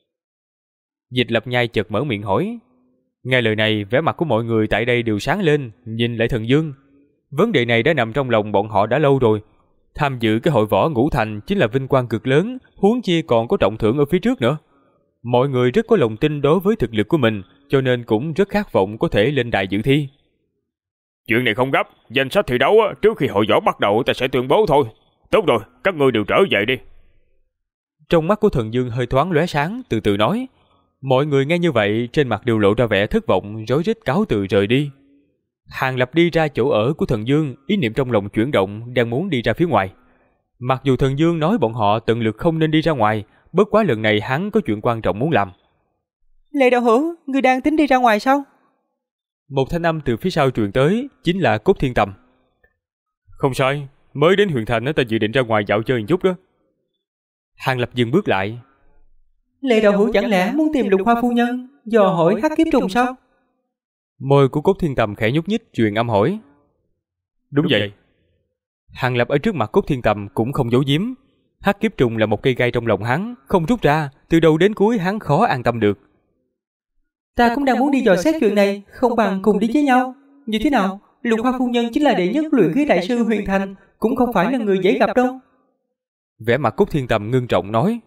Dịch Lập Nhai chợt mở miệng hỏi. Nghe lời này, vẻ mặt của mọi người tại đây đều sáng lên, nhìn lại Thần Dương. Vấn đề này đã nằm trong lòng bọn họ đã lâu rồi. Tham dự cái hội võ ngũ thành chính là vinh quang cực lớn, huống chi còn có trọng thưởng ở phía trước nữa. Mọi người rất có lòng tin đối với thực lực của mình, cho nên cũng rất khát vọng có thể lên đài dự thi. Chuyện này không gấp, danh sách thi đấu trước khi hội võ bắt đầu ta sẽ tuyên bố thôi. Tốt rồi, các ngươi đều trở về đi. Trong mắt của Thần Dương hơi thoáng lóe sáng, từ từ nói. Mọi người nghe như vậy, trên mặt đều lộ ra vẻ thất vọng, rối rít cáo từ rời đi. Hàng Lập đi ra chỗ ở của Thần Dương, ý niệm trong lòng chuyển động, đang muốn đi ra phía ngoài. Mặc dù Thần Dương nói bọn họ tận lực không nên đi ra ngoài, bất quá lần này hắn có chuyện quan trọng muốn làm. Lệ đạo hữu, người đang tính đi ra ngoài sao? Một thanh âm từ phía sau truyền tới, chính là Cốt Thiên Tầm. Không sai, mới đến Huyền Thành ta dự định ra ngoài dạo chơi một chút đó. Hàng Lập dừng bước lại. Lệ đạo hữu chẳng lẽ muốn tìm Lục Hoa phu nhân, dò hỏi hắc kiếp trùng sao? Môi của Cốt Thiên Tầm khẽ nhúc nhích truyền âm hỏi. Đúng vậy. Hàng Lập ở trước mặt Cốt Thiên Tầm cũng không giấu giếm. Hắc kiếp trùng là một cây gai trong lòng hắn, không rút ra, từ đầu đến cuối hắn khó an tâm được. Ta cũng đang muốn đi dò xét chuyện này, không bằng cùng đi với nhau. Như thế nào? Lục Hoa phu nhân chính là đệ nhất luyện khí đại sư Huyền Thành, cũng không phải là người dễ gặp đâu. Vẻ mặt Cốt Thiên Tầm ngưng trọng nói.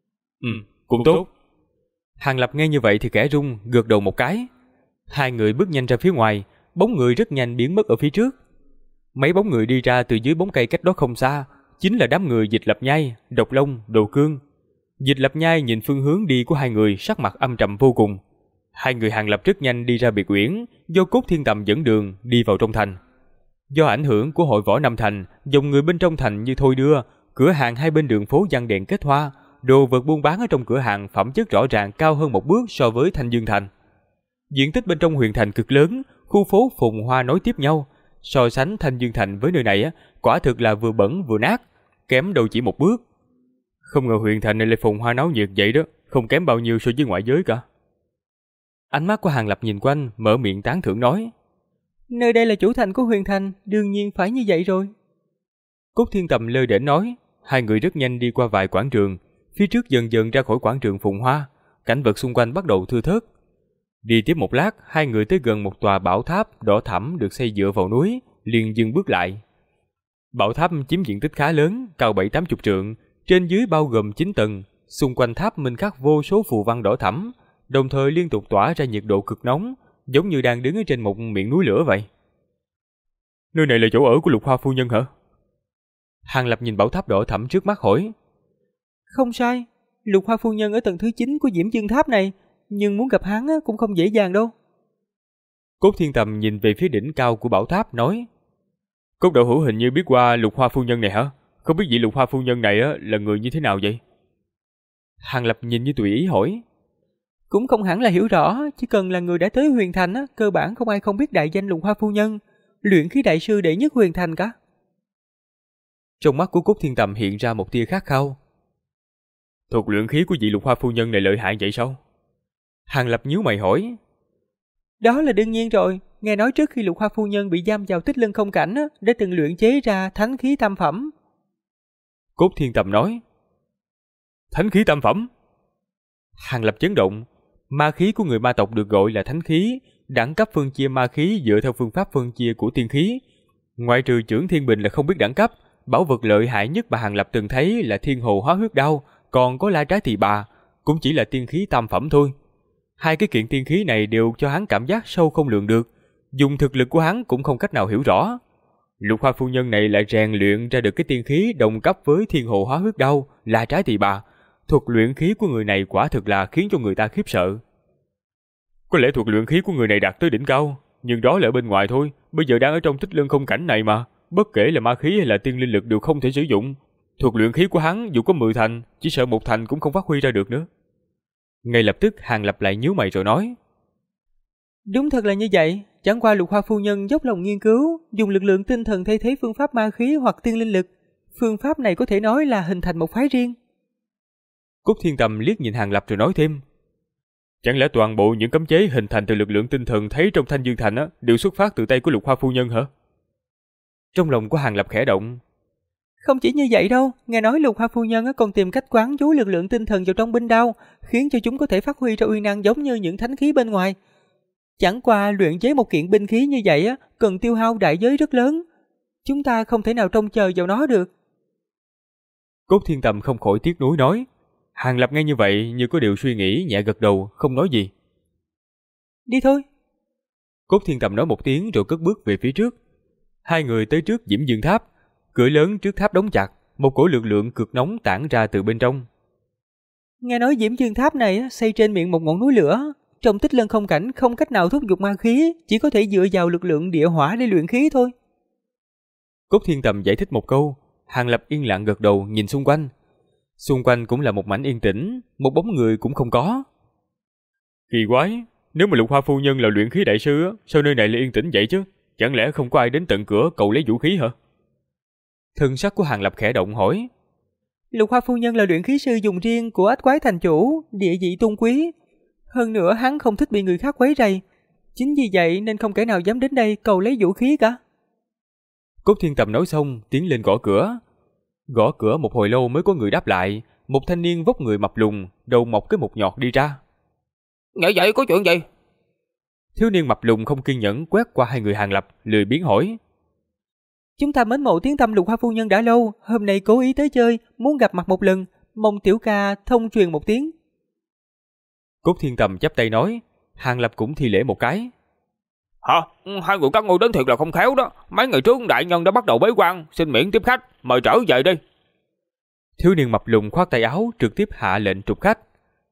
Cũng tốt. Hàng Lập nghe như vậy thì kẻ rung, gật đầu một cái. Hai người bước nhanh ra phía ngoài, bóng người rất nhanh biến mất ở phía trước. Mấy bóng người đi ra từ dưới bóng cây cách đó không xa, chính là đám người Dịch Lập Nhai, Độc Long, Đồ Cương. Dịch Lập Nhai nhìn phương hướng đi của hai người, sắc mặt âm trầm vô cùng. Hai người Hàng Lập rất nhanh đi ra biệt uyển, do Cốt Thiên Tầm dẫn đường đi vào trong thành. Do ảnh hưởng của hội võ Nam Thành, dòng người bên trong thành như thôi đưa, cửa hàng hai bên đường phố giăng đèn kết hoa, đồ vật buôn bán ở trong cửa hàng phẩm chất rõ ràng cao hơn một bước so với Thanh Dương Thành. Diện tích bên trong Huyền Thành cực lớn, khu phố phồn hoa nối tiếp nhau. So sánh Thanh Dương Thành với nơi này quả thực là vừa bẩn vừa nát, kém đâu chỉ một bước. Không ngờ Huyền Thành này lại phồn hoa náo nhiệt vậy đó, không kém bao nhiêu so với ngoại giới cả. Ánh mắt của Hàng Lập nhìn quanh, mở miệng tán thưởng nói. Nơi đây là chủ thành của Huyền Thành, đương nhiên phải như vậy rồi. Cốt Thiên Tầm lơ đễnh nói. Hai người rất nhanh đi qua vài quảng trường, phía trước dần dần ra khỏi quảng trường phồn hoa, cảnh vật xung quanh bắt đầu thưa thớt. Đi tiếp một lát, hai người tới gần một tòa bảo tháp đỏ thẫm được xây dựa vào núi, liền dừng bước lại. Bảo tháp chiếm diện tích khá lớn, cao 7-80 trượng, trên dưới bao gồm 9 tầng, xung quanh tháp minh khắc vô số phù văn đỏ thẫm, đồng thời liên tục tỏa ra nhiệt độ cực nóng, giống như đang đứng ở trên một miệng núi lửa vậy. Nơi này là chỗ ở của Lục Hoa phu nhân hả? Hàng Lập nhìn bảo tháp đỏ thẫm trước mắt hỏi. Không sai, Lục Hoa phu nhân ở tầng thứ 9 của Diễm Dương Tháp này, nhưng muốn gặp hắn cũng không dễ dàng đâu. Cốt Thiên Tầm nhìn về phía đỉnh cao của bảo tháp nói. Cốt đạo hữu hình như biết qua Lục Hoa phu nhân này hả? Không biết vị Lục Hoa phu nhân này là người như thế nào vậy? Hàng Lập nhìn như tùy ý hỏi. Cũng không hẳn là hiểu rõ, chỉ cần là người đã tới Huyền Thành cơ bản không ai không biết đại danh Lục Hoa phu nhân, luyện khí đại sư đệ nhất Huyền Thành cả. Trong mắt của Cốt Thiên Tầm hiện ra một tia khát khao. Thuật luyện khí của vị Lục Hoa phu nhân này lợi hại vậy sao? Hàng Lập nhíu mày hỏi. Đó là đương nhiên rồi, nghe nói trước khi Lục Hoa phu nhân bị giam vào Tích Lân Không Cảnh đã từng luyện chế ra thánh khí tam phẩm. Cốt Thiên Tầm nói. Thánh khí tam phẩm? Hàng Lập chấn động. Ma khí của người ma tộc được gọi là thánh khí, đẳng cấp phân chia ma khí dựa theo phương pháp phân chia của tiên khí. Ngoại trừ Chưởng Thiên Bình là không biết đẳng cấp, bảo vật lợi hại nhất mà Hàng Lập từng thấy là Thiên Hồ Hóa Huyết Đao, còn có La Trái Tỳ Bà, cũng chỉ là tiên khí tam phẩm thôi. Hai cái kiện tiên khí này đều cho hắn cảm giác sâu không lường được, dùng thực lực của hắn cũng không cách nào hiểu rõ. Lục Hoa phu nhân này lại rèn luyện ra được cái tiên khí đồng cấp với Thiên Hồ Hóa Huyết Đao, La Trái Tỳ Bà, Thuật luyện khí của người này quả thực là khiến cho người ta khiếp sợ. Có lẽ thuật luyện khí của người này đạt tới đỉnh cao, nhưng đó là ở bên ngoài thôi, bây giờ đang ở trong Tích Lân không cảnh này mà, bất kể là ma khí hay là tiên linh lực đều không thể sử dụng. Thuật luyện khí của hắn dù có 10 thành, chỉ sợ 1 thành cũng không phát huy ra được nữa. Ngay lập tức Hàng Lập lại nhíu mày rồi nói: Đúng thật là như vậy, chẳng qua Lục Hoa phu nhân dốc lòng nghiên cứu, dùng lực lượng tinh thần thay thế phương pháp ma khí hoặc tiên linh lực. Phương pháp này có thể nói là hình thành một phái riêng. Cốt Thiên Tầm liếc nhìn Hàng Lập rồi nói thêm: Chẳng lẽ toàn bộ những cấm chế hình thành từ lực lượng tinh thần thấy trong Thanh Dương Thành đều xuất phát từ tay của Lục Hoa phu nhân hả? Trong lòng của Hàng Lập khẽ động. Không chỉ như vậy đâu, nghe nói Lục Hoa phu nhân còn tìm cách quán chú lực lượng tinh thần vào trong binh đao, khiến cho chúng có thể phát huy ra uy năng giống như những thánh khí bên ngoài. Chẳng qua luyện chế một kiện binh khí như vậy cần tiêu hao đại giới rất lớn. Chúng ta không thể nào trông chờ vào nó được. Cốt Thiên Tầm không khỏi tiếc nuối nói. Hàng Lập nghe như vậy như có điều suy nghĩ, nhẹ gật đầu, không nói gì. Đi thôi. Cốt Thiên Tầm nói một tiếng rồi cất bước về phía trước. Hai người tới trước Diễm Dương Tháp. Cửa lớn trước tháp đóng chặt, một cỗ lực lượng cực nóng tản ra từ bên trong. Nghe nói Diễm Dương Tháp này xây trên miệng một ngọn núi lửa. Trong Tích Lân không cảnh không cách nào thúc giục ma khí, chỉ có thể dựa vào lực lượng địa hỏa để luyện khí thôi. Cốt Thiên Tầm giải thích một câu, Hàng Lập yên lặng gật đầu nhìn xung quanh. Xung quanh cũng là một mảnh yên tĩnh, một bóng người cũng không có. Kỳ quái, nếu mà Lục Hoa phu nhân là luyện khí đại sư, sao nơi này lại yên tĩnh vậy chứ? Chẳng lẽ không có ai đến tận cửa cầu lấy vũ khí hả? Thân sắc của Hàng Lập khẽ động hỏi. Lục Hoa phu nhân là luyện khí sư dùng riêng của Ách Quái thành chủ, địa vị tôn quý. Hơn nữa hắn không thích bị người khác quấy rầy. Chính vì vậy nên không kẻ nào dám đến đây cầu lấy vũ khí cả. Cốt Thiên Tầm nói xong tiến lên gõ cửa. Gõ cửa một hồi lâu mới có người đáp lại. Một thanh niên vóc người mập lùn, đầu mọc cái một nhọt đi ra. Vậy vậy có chuyện gì? Thiếu niên mập lùn không kiên nhẫn quét qua hai người Hàng Lập, lười biếng hỏi. Chúng ta mến mộ tiếng tăm Lục Hoa phu nhân đã lâu, hôm nay cố ý tới chơi, muốn gặp mặt một lần, mong tiểu ca thông truyền một tiếng. Cốt Thiên Tầm chắp tay nói. Hàng Lập cũng thi lễ một cái. Hả? Hai người các ngươi đến thiệt là không khéo đó. Mấy ngày trước đại nhân đã bắt đầu bế quan, xin miễn tiếp khách, mời trở về đi. Thiếu niên mập lùn khoát tay áo trực tiếp hạ lệnh trục khách.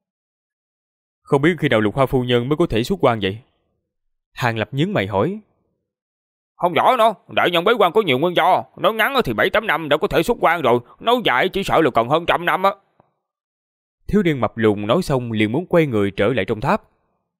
Không biết khi nào Lục Hoa phu nhân mới có thể xuất quan vậy? Hàng Lập nhướng mày hỏi. Không rõ nữa, đại nhân bế quan có nhiều nguyên do. Nói ngắn thì 7-8 năm đã có thể xuất quan rồi, nói dài chỉ sợ là còn hơn 100 năm á. Thiếu niên mập lùn nói xong liền muốn quay người trở lại trong tháp.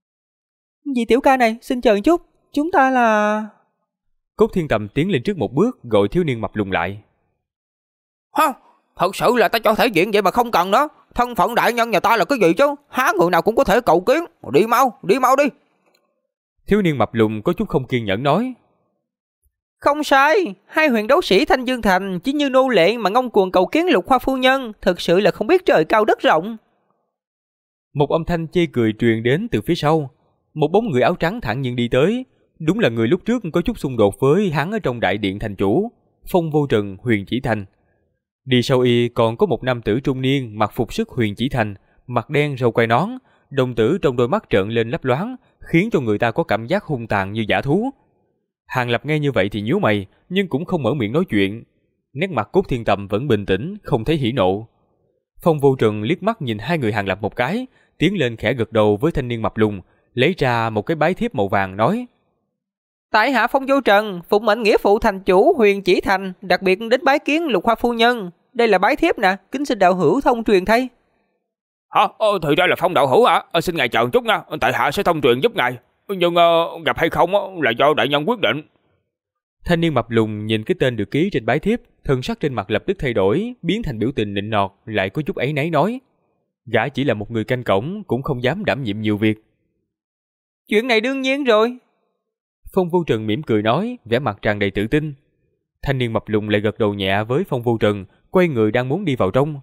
Vị tiểu ca này, xin chờ một chút, chúng ta là... Cốt Thiên Tầm tiến lên trước một bước gọi thiếu niên mập lùn lại. Hả? Thật sự là ta cho thể diện vậy mà không cần nữa. Thân phận đại nhân nhà ta là cái gì chứ? Há người nào cũng có thể cầu kiến. Đi mau đi. Thiếu niên mập lùn có chút không kiên nhẫn nói. Không sai, hai huyền đấu sĩ Thanh Dương Thành chỉ như nô lệ mà ngông cuồng cầu kiến Lục Hoa phu nhân, thực sự là không biết trời cao đất rộng. Một âm thanh chê cười truyền đến từ phía sau. Một bóng người áo trắng thản nhiên đi tới. Đúng là người lúc trước có chút xung đột với hắn ở trong đại điện thành chủ, Phong Vô Trần, Huyền Chỉ Thành. Đi sau y còn có một nam tử trung niên mặc phục sức Huyền Chỉ Thành, mặt đen râu quai nón, đồng tử trong đôi mắt trợn lên lấp loáng, khiến cho người ta có cảm giác hung tàn như dã thú. Hàng Lập nghe như vậy thì nhíu mày, nhưng cũng không mở miệng nói chuyện. Nét mặt Cốt Thiên Tầm vẫn bình tĩnh, không thấy hỉ nộ. Phong Vô Trần liếc mắt nhìn hai người Hàng Lập một cái, tiến lên khẽ gật đầu với thanh niên mập lùn, lấy ra một cái bái thiếp màu vàng nói. Tại hạ Phong Vô Trần, phụng mệnh nghĩa phụ thành chủ Huyền Chỉ Thành, đặc biệt đến bái kiến Lục Hoa phu nhân. Đây là bái thiếp nè, kính xin đạo hữu thông truyền thay. Hả? Thì ra là Phong đạo hữu hả? Xin ngài chờ một chút nha, tại hạ sẽ thông truyền giúp ngài. Nhưng gặp hay không là do đại nhân quyết định. Thanh niên mập lùn nhìn cái tên được ký trên bái thiếp, thân sắc trên mặt lập tức thay đổi, biến thành biểu tình nịnh nọt, lại có chút áy náy nói. Gã chỉ là một người canh cổng, cũng không dám đảm nhiệm nhiều việc. Chuyện này đương nhiên rồi. Phong Vô Trần mỉm cười nói, vẻ mặt tràn đầy tự tin. Thanh niên mập lùn lại gật đầu nhẹ với Phong Vô Trần, quay người đang muốn đi vào trong.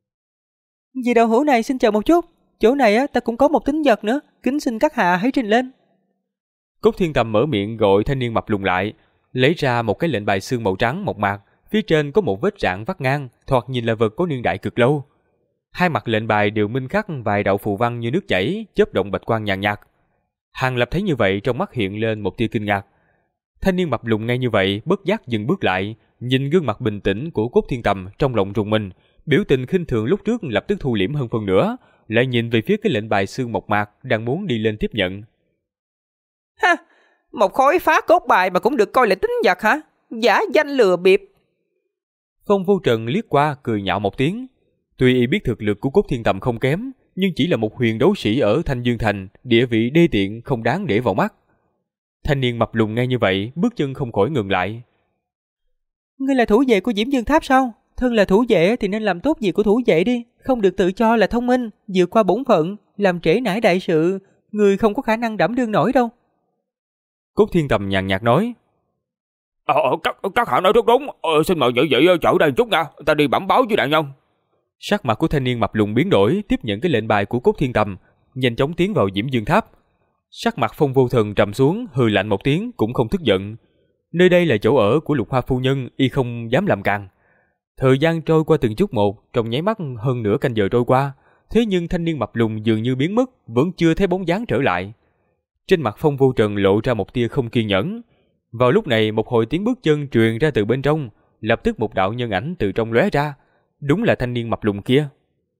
Vị đạo hữu này xin chờ một chút, chỗ này ta cũng có một tín vật nữa, kính xin các hạ hãy trình lên. Cốt Thiên Tầm mở miệng gọi thanh niên mập lùn lại, lấy ra một cái lệnh bài xương màu trắng mộc mạc, phía trên có một vết rạn vắt ngang, thoạt nhìn là vật có niên đại cực lâu. Hai mặt lệnh bài đều minh khắc vài đạo phù văn như nước chảy, chớp động bạch quang nhàn nhạt. Hàng Lập thấy như vậy trong mắt hiện lên một tia kinh ngạc. Thanh niên mập lùn nghe như vậy bất giác dừng bước lại, nhìn gương mặt bình tĩnh của Cốt Thiên Tầm trong lòng rùng mình, Biểu tình khinh thường lúc trước lập tức thu liễm hơn phần nữa, lại nhìn về phía cái lệnh bài xương mộc mạc đang muốn đi lên tiếp nhận. Ha, một khối phá cốt bài mà cũng được coi là tính vật hả? Giả danh lừa bịp. Phong Vô Trần liếc qua cười nhạo một tiếng. Tuy y biết thực lực của Cốt Thiên Tầm không kém, nhưng chỉ là một huyền đấu sĩ ở Thanh Dương Thành, địa vị đê tiện không đáng để vào mắt. Thanh niên mập lùn nghe như vậy, bước chân không khỏi ngừng lại. Ngươi là thủ vệ của Diễm Dương Tháp sao? Thân là thủ vệ thì nên làm tốt việc của thủ vệ đi, không được tự cho là thông minh, vượt qua bổn phận, làm trễ nải đại sự. Ngươi không có khả năng đảm đương nổi đâu. Cốt Thiên Tầm nhàn nhạt nói. Các hạ nói rất đúng. Xin mời nhị vị chở đây chút nha, ta đi bẩm báo với đại nhân. Sắc mặt của thanh niên mập lùn biến đổi, tiếp nhận cái lệnh bài của Cốt Thiên Tầm, nhanh chóng tiến vào Diễm Dương Tháp. Sắc mặt Phong Vô Thần trầm xuống, hừ lạnh một tiếng, cũng không tức giận. Nơi đây là chỗ ở của Lục Hoa phu nhân, y không dám làm càn. Thời gian trôi qua từng chút một, trong nháy mắt hơn nửa canh giờ trôi qua, thế nhưng thanh niên mập lùn dường như biến mất, vẫn chưa thấy bóng dáng trở lại. Trên mặt Phong Vô Trần lộ ra một tia không kiên nhẫn. Vào lúc này, một hồi tiếng bước chân truyền ra từ bên trong, lập tức một đạo nhân ảnh từ trong lóe ra. Đúng là thanh niên mập lùn kia.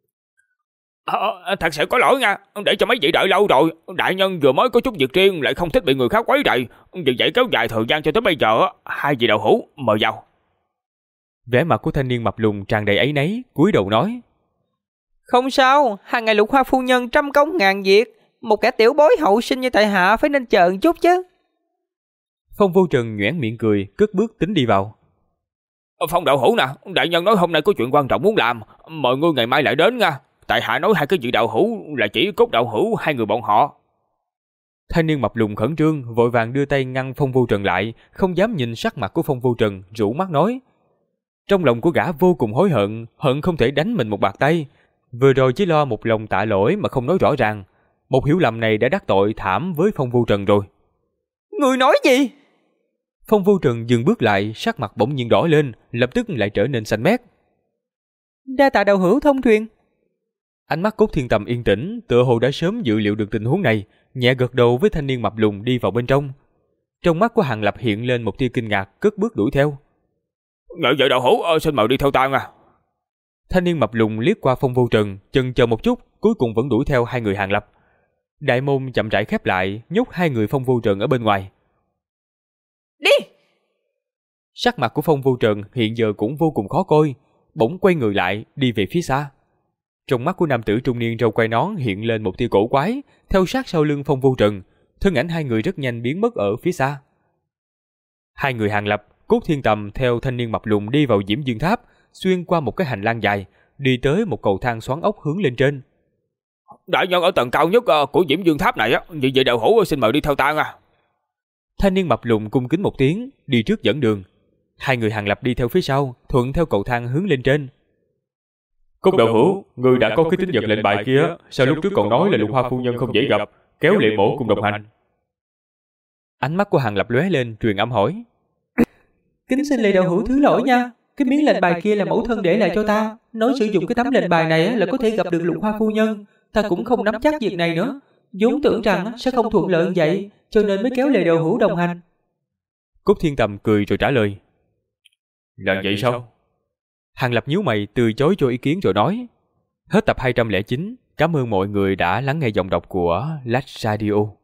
Thật sự có lỗi nha, để cho mấy vị đợi lâu rồi. Đại nhân vừa mới có chút việc riêng, lại không thích bị người khác quấy rầy, vì vậy kéo dài thời gian cho tới bây giờ. Hai vị đạo hữu mời vào. Vẻ mặt của thanh niên mập lùn tràn đầy áy náy, cúi đầu nói. Không sao, hàng ngày Lục Hoa phu nhân trăm công ngàn việc, một kẻ tiểu bối hậu sinh như tại hạ phải nên chờ chút chứ. Phong Vô Trần nhoẻn miệng cười, cất bước tính đi vào. Phong đạo hữu nè, đại nhân nói hôm nay có chuyện quan trọng muốn làm, mời ngươi ngày mai lại đến nha. Tại hạ nói hai cái vị đạo hữu là chỉ Cốt đạo hữu, hai người bọn họ. Thanh niên mập lùn khẩn trương, vội vàng đưa tay ngăn Phong Vô Trần lại, không dám nhìn sắc mặt của Phong Vô Trần, rũ mắt nói. Trong lòng của gã vô cùng hối hận, hận không thể đánh mình một bạt tay. Vừa rồi chỉ lo một lòng tạ lỗi mà không nói rõ ràng. Một hiểu lầm này đã đắc tội thảm với Phong Vô Trần rồi. Người nói gì? Phong Vô Trần dừng bước lại, sắc mặt bỗng nhiên đỏ lên, lập tức lại trở nên xanh mét. Đa tạ đạo hữu thông truyền. Ánh mắt Cốt Thiên Tầm yên tĩnh, tựa hồ đã sớm dự liệu được tình huống này, nhẹ gật đầu với thanh niên mập lùn đi vào bên trong. Trong mắt của Hàng Lập hiện lên một tia kinh ngạc, cất bước đuổi theo. Ngợi vậy đạo hữu, xin mời đi theo ta nha. Thanh niên mập lùn liếc qua Phong Vô Trần, chần chờ một chút, cuối cùng vẫn đuổi theo hai người Hàng Lập. Đại môn chậm rãi khép lại, nhốt hai người Phong Vô Trần ở bên ngoài. Đi! Sắc mặt của Phong Vô Trần hiện giờ cũng vô cùng khó coi, bỗng quay người lại, đi về phía xa. Trong mắt của nam tử trung niên râu quai nón hiện lên một tia cổ quái, theo sát sau lưng Phong Vô Trần, thân ảnh hai người rất nhanh biến mất ở phía xa. Hai người Hàng Lập, Cốt Thiên Tầm theo thanh niên mập lùn đi vào Diễm Dương Tháp, xuyên qua một cái hành lang dài, đi tới một cầu thang xoắn ốc hướng lên trên. Đại nhân ở tầng cao nhất của Diễm Dương Tháp này, vì vậy đạo hữu xin mời đi theo ta nha. Thanh niên mập lùn cung kính một tiếng, đi trước dẫn đường. Hai người Hàng Lập đi theo phía sau, thuận theo cầu thang hướng lên trên. Cốt đạo hữu, người đã có cái tính vật lệnh bài kia, sao lúc trước còn nói là Lục Hoa phu nhân không dễ gặp, kéo Lệ Mộ cùng đồng hành. Ánh mắt của Hàng Lập lóe lên, truyền âm hỏi. Kính xin Lệ đạo hữu thứ lỗi nha, cái miếng lệnh bài kia là mẫu thân để lại cho ta, nói sử dụng cái tấm lệnh bài này là có thể gặp được Lục Hoa phu nhân, ta cũng không nắm chắc việc này nữa, vốn tưởng rằng sẽ không thuận lợi vậy, cho nên mới kéo Lệ đạo hữu đồng hành. Cốt Thiên Tầm cười rồi trả lời. Là vậy sao? Hàng Lập nhíu mày từ chối cho ý kiến rồi nói. Hết tập 209, cảm ơn mọi người đã lắng nghe giọng đọc của Lách Radio.